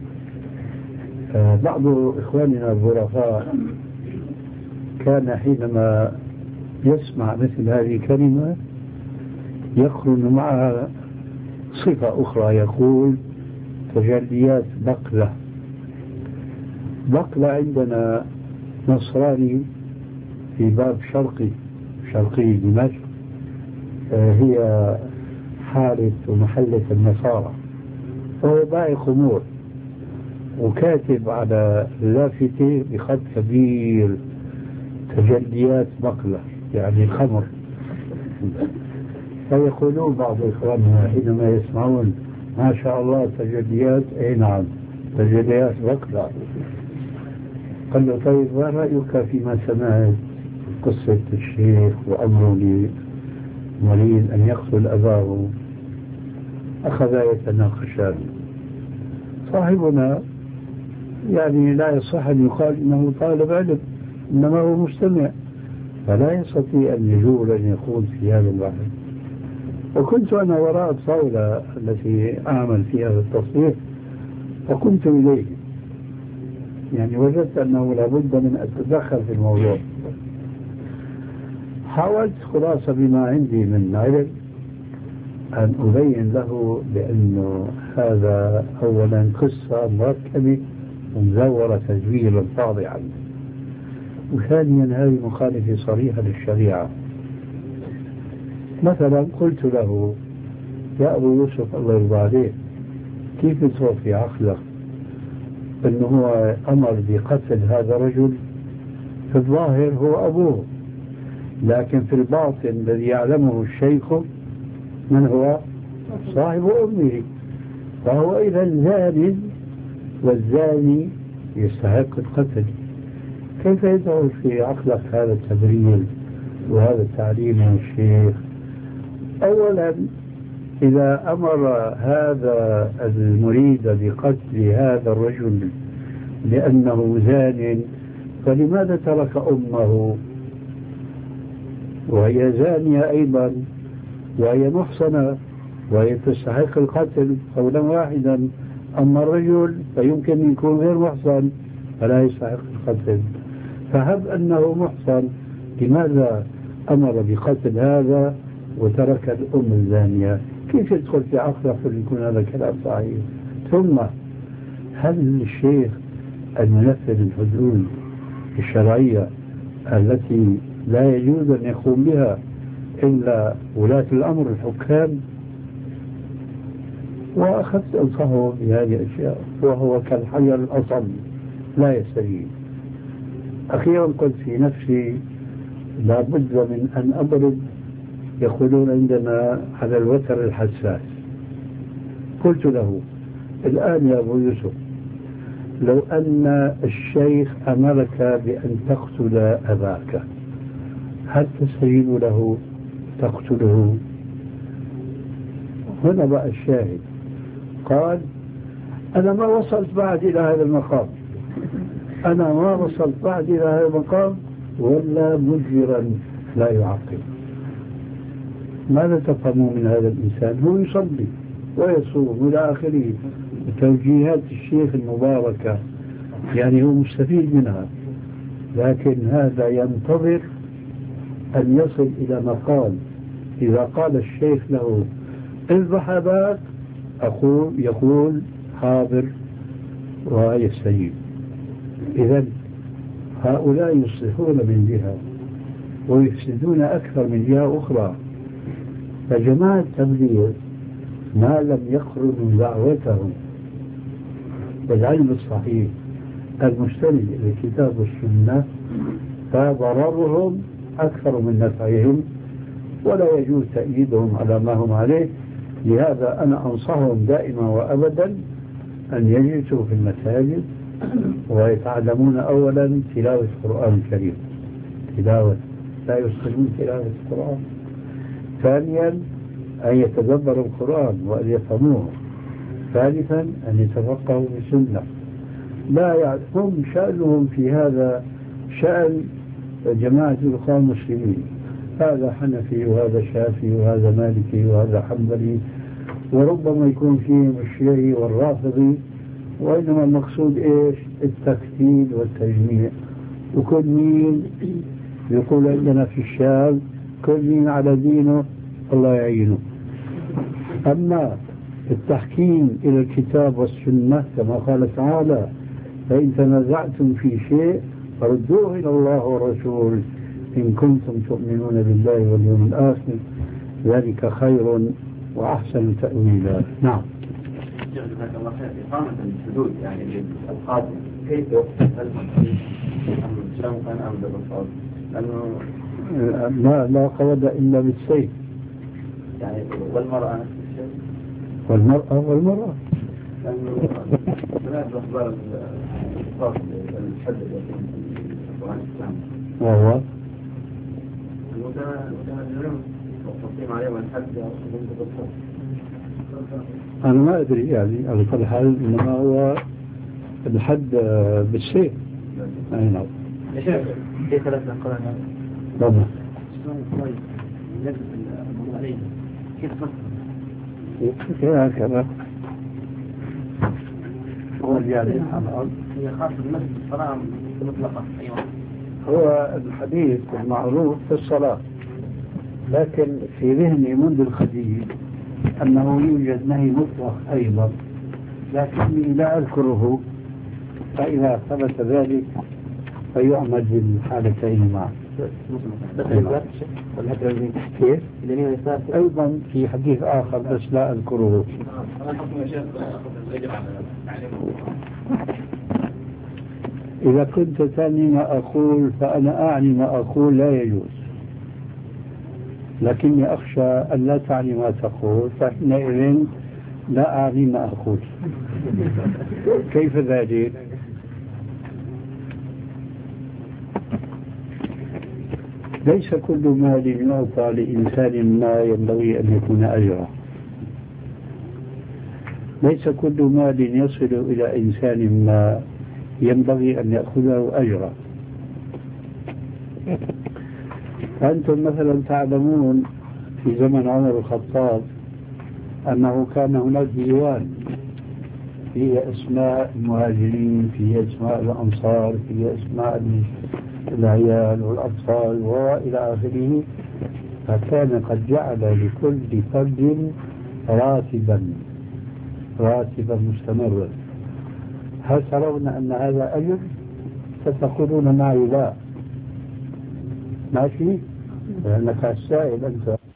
بعض إخواننا الظرفاء كان حينما يسمع مثل هذه الكلمة يقرن معها صفة أخرى، يقول: تجليات بقلة. بقلة عندنا نصراني في باب شرقي شرقي دمشق، هي حارة ومحلة النصارى، وهو بائع خمور وكاتب على لافتة بخط كبير: تجليات بقلة، يعني خمر. فيقولون بعض إخواننا حينما يسمعون: ما شاء الله تجليات. أي نعم، تجليات بقلة. قال له: طيب ما رأيك فيما سمعت قصة الشيخ وأمره لمريد أن يقتل أباه؟ أخذا يتناقشان. صاحبنا يعني لا يصح أن يقال إنه طالب علم، إنما هو مستمع، فلا يستطيع أن يجول أن يقول في هذا البحث. وكنت أنا وراء الطاولة التي أعمل فيها بالتصحيح، فقمت إليه، يعني وجدت أنه لابد من أن أتدخل في الموضوع. حاولت خلاصة بما عندي من علم أن أبين له بأنه هذا أولا قصة مركبة ومزورة تزويرا فاضعا، وثانيا هذه مخالفة صريحة للشريعة. مثلا قلت له: يا أبو يوسف الله يرضى عليك، كيف يصير في عقلك أنه هو أمر بقتل هذا الرجل؟ في الظاهر هو أبوه، لكن في الباطن الذي يعلمه الشيخ من هو؟ صاحب أمه، فهو إذا زان، والزاني يستحق القتل. كيف يدعو في عقلك هذا التبرير وهذا التعليم من الشيخ؟ أولا، إذا أمر هذا المريد بقتل هذا الرجل لأنه زان، فلماذا ترك أمه وهي زانية أيضا وهي محصنة وهي تستحق القتل قولا واحدا؟ أما الرجل فيمكن أن يكون غير محصن فلا يستحق القتل. فهب أنه محصن، لماذا أمر بقتل هذا وترك الأم الزانية؟ كيف يدخل في عقله يكون هذا كلام صحيح؟ ثم هل للشيخ أن ينفذ الحدود الشرعية التي لا يجوز أن يقوم بها إلا ولاة الأمر الحكام؟ وأخذت أنصحه بهذه الأشياء وهو كالحجر الأصم لا يستجيب. أخيرا قلت في نفسي: لابد من أن أبرد، يقولون عندنا على الوتر الحساس. قلت له: الآن يا أبو يوسف، لو أن الشيخ أمرك بأن تقتل أباك، هل تستجيب له تقتله؟ هنا بقى الشاهد. قال: أنا ما وصلت بعد إلى هذا المقام، أنا ما وصلت بعد إلى هذا المقام، ولا مجبرا لا يعقل. ماذا تفهمون من هذا الإنسان؟ هو يصلي ويصوم إلى آخره، توجيهات الشيخ المباركة يعني هو مستفيد منها، لكن هذا ينتظر أن يصل إلى مقام إذا قال الشيخ له: اذبح أباك، أقول يقول حاضر ويستجيب. إذن هؤلاء يصلحون من جهة ويفسدون أكثر من جهة أخرى. فجماعة التبليغ ما لم يخرجوا دعوتهم بالعلم الصحيح المستند إلى الكتاب والسنة فضررهم أكثر من نفعهم، ولا يجوز تأييدهم على ما هم عليه. لهذا أنا أنصحهم دائما وأبدا أن يجلسوا في المساجد ويتعلمون أولا تلاوة القرآن الكريم، تلاوة لا يسقطون تلاوة القرآن. ثانيا أن يتدبروا القرآن وأن يفهموه. ثالثا أن يتفقهوا في السنة. لا هم شأنهم في هذا شأن جماعة الإخوان المسلمين، هذا حنفي وهذا شافعي وهذا مالكي وهذا حنبلي، وربما يكون فيهم الشيعي والرافضي، وإنما المقصود إيش؟ التكتيل والتجميع. وكل مين يقول عندنا في الشام كل مين على دينه الله يعينه. أما التحكيم إلى الكتاب والسنة كما قال تعالى: فإن تنازعتم في شيء فردوه إلى الله والرسول إن كنتم تؤمنون بالله واليوم الآخر، ذلك خير وأحسن تأويلا. نعم. جزاك الله خير. إقامة الحدود يعني القاضي كيف هل أم شمقا أم بالرصاص؟ لأنه لا لا قود إلا بالسيف. يعني والمرأة نفس الشيء. والمرأة والمرأة. لأنه هناك أخبار الرصاص الحد في القرآن الإسلامي. وهو المتهجرون والتصميم عليهم الحد بالرصاص. أنا ما أدري يعني على كل حال، إنما هو الحد بالسيف. أي نعم. يا شيخ في ثلاثة أقوال يعني. طبعا. طيب لازم الموضوع عليه كيف تصل؟ كيف هكذا؟ هو يعني الحرام هي خاصة بمسجد الصلاة مطلقة. أيوة. هو الحديث المعروف في الصلاة، لكن في ذهني منذ القديم أنه يوجد نهي مطلق أيضا، لكني لا أذكره، فإذا ثبت ذلك فيعمل بالحالتين معا. بس اليسار ولا حتى اليمين؟ كيف؟ اليمين واليسار أيضا في حديث آخر بس لا أذكره. إذا كنت تعني ما أقول فأنا أعني ما أقول لا يجوز، لكني أخشى أن لا تعني ما تقول، فحينئذ لا أعني ما أقول. كيف ذلك؟ ليس كل مال يعطى لإنسان ما ينبغي أن يكون أجرا، ليس كل مال يصل إلى إنسان ما ينبغي أن يأخذه أجرا. أنتم مثلا تعلمون في زمن عمر الخطاب أنه كان هناك ديوان فيه أسماء المهاجرين، فيه أسماء الأنصار، فيه أسماء العيال والأطفال وإلى آخره، فكان قد جعل لكل فرد راتبا راتبا مستمرا. هل ترون أن هذا أجر؟ فتقولون معي لا، ماشي، لأنك السائل أنت.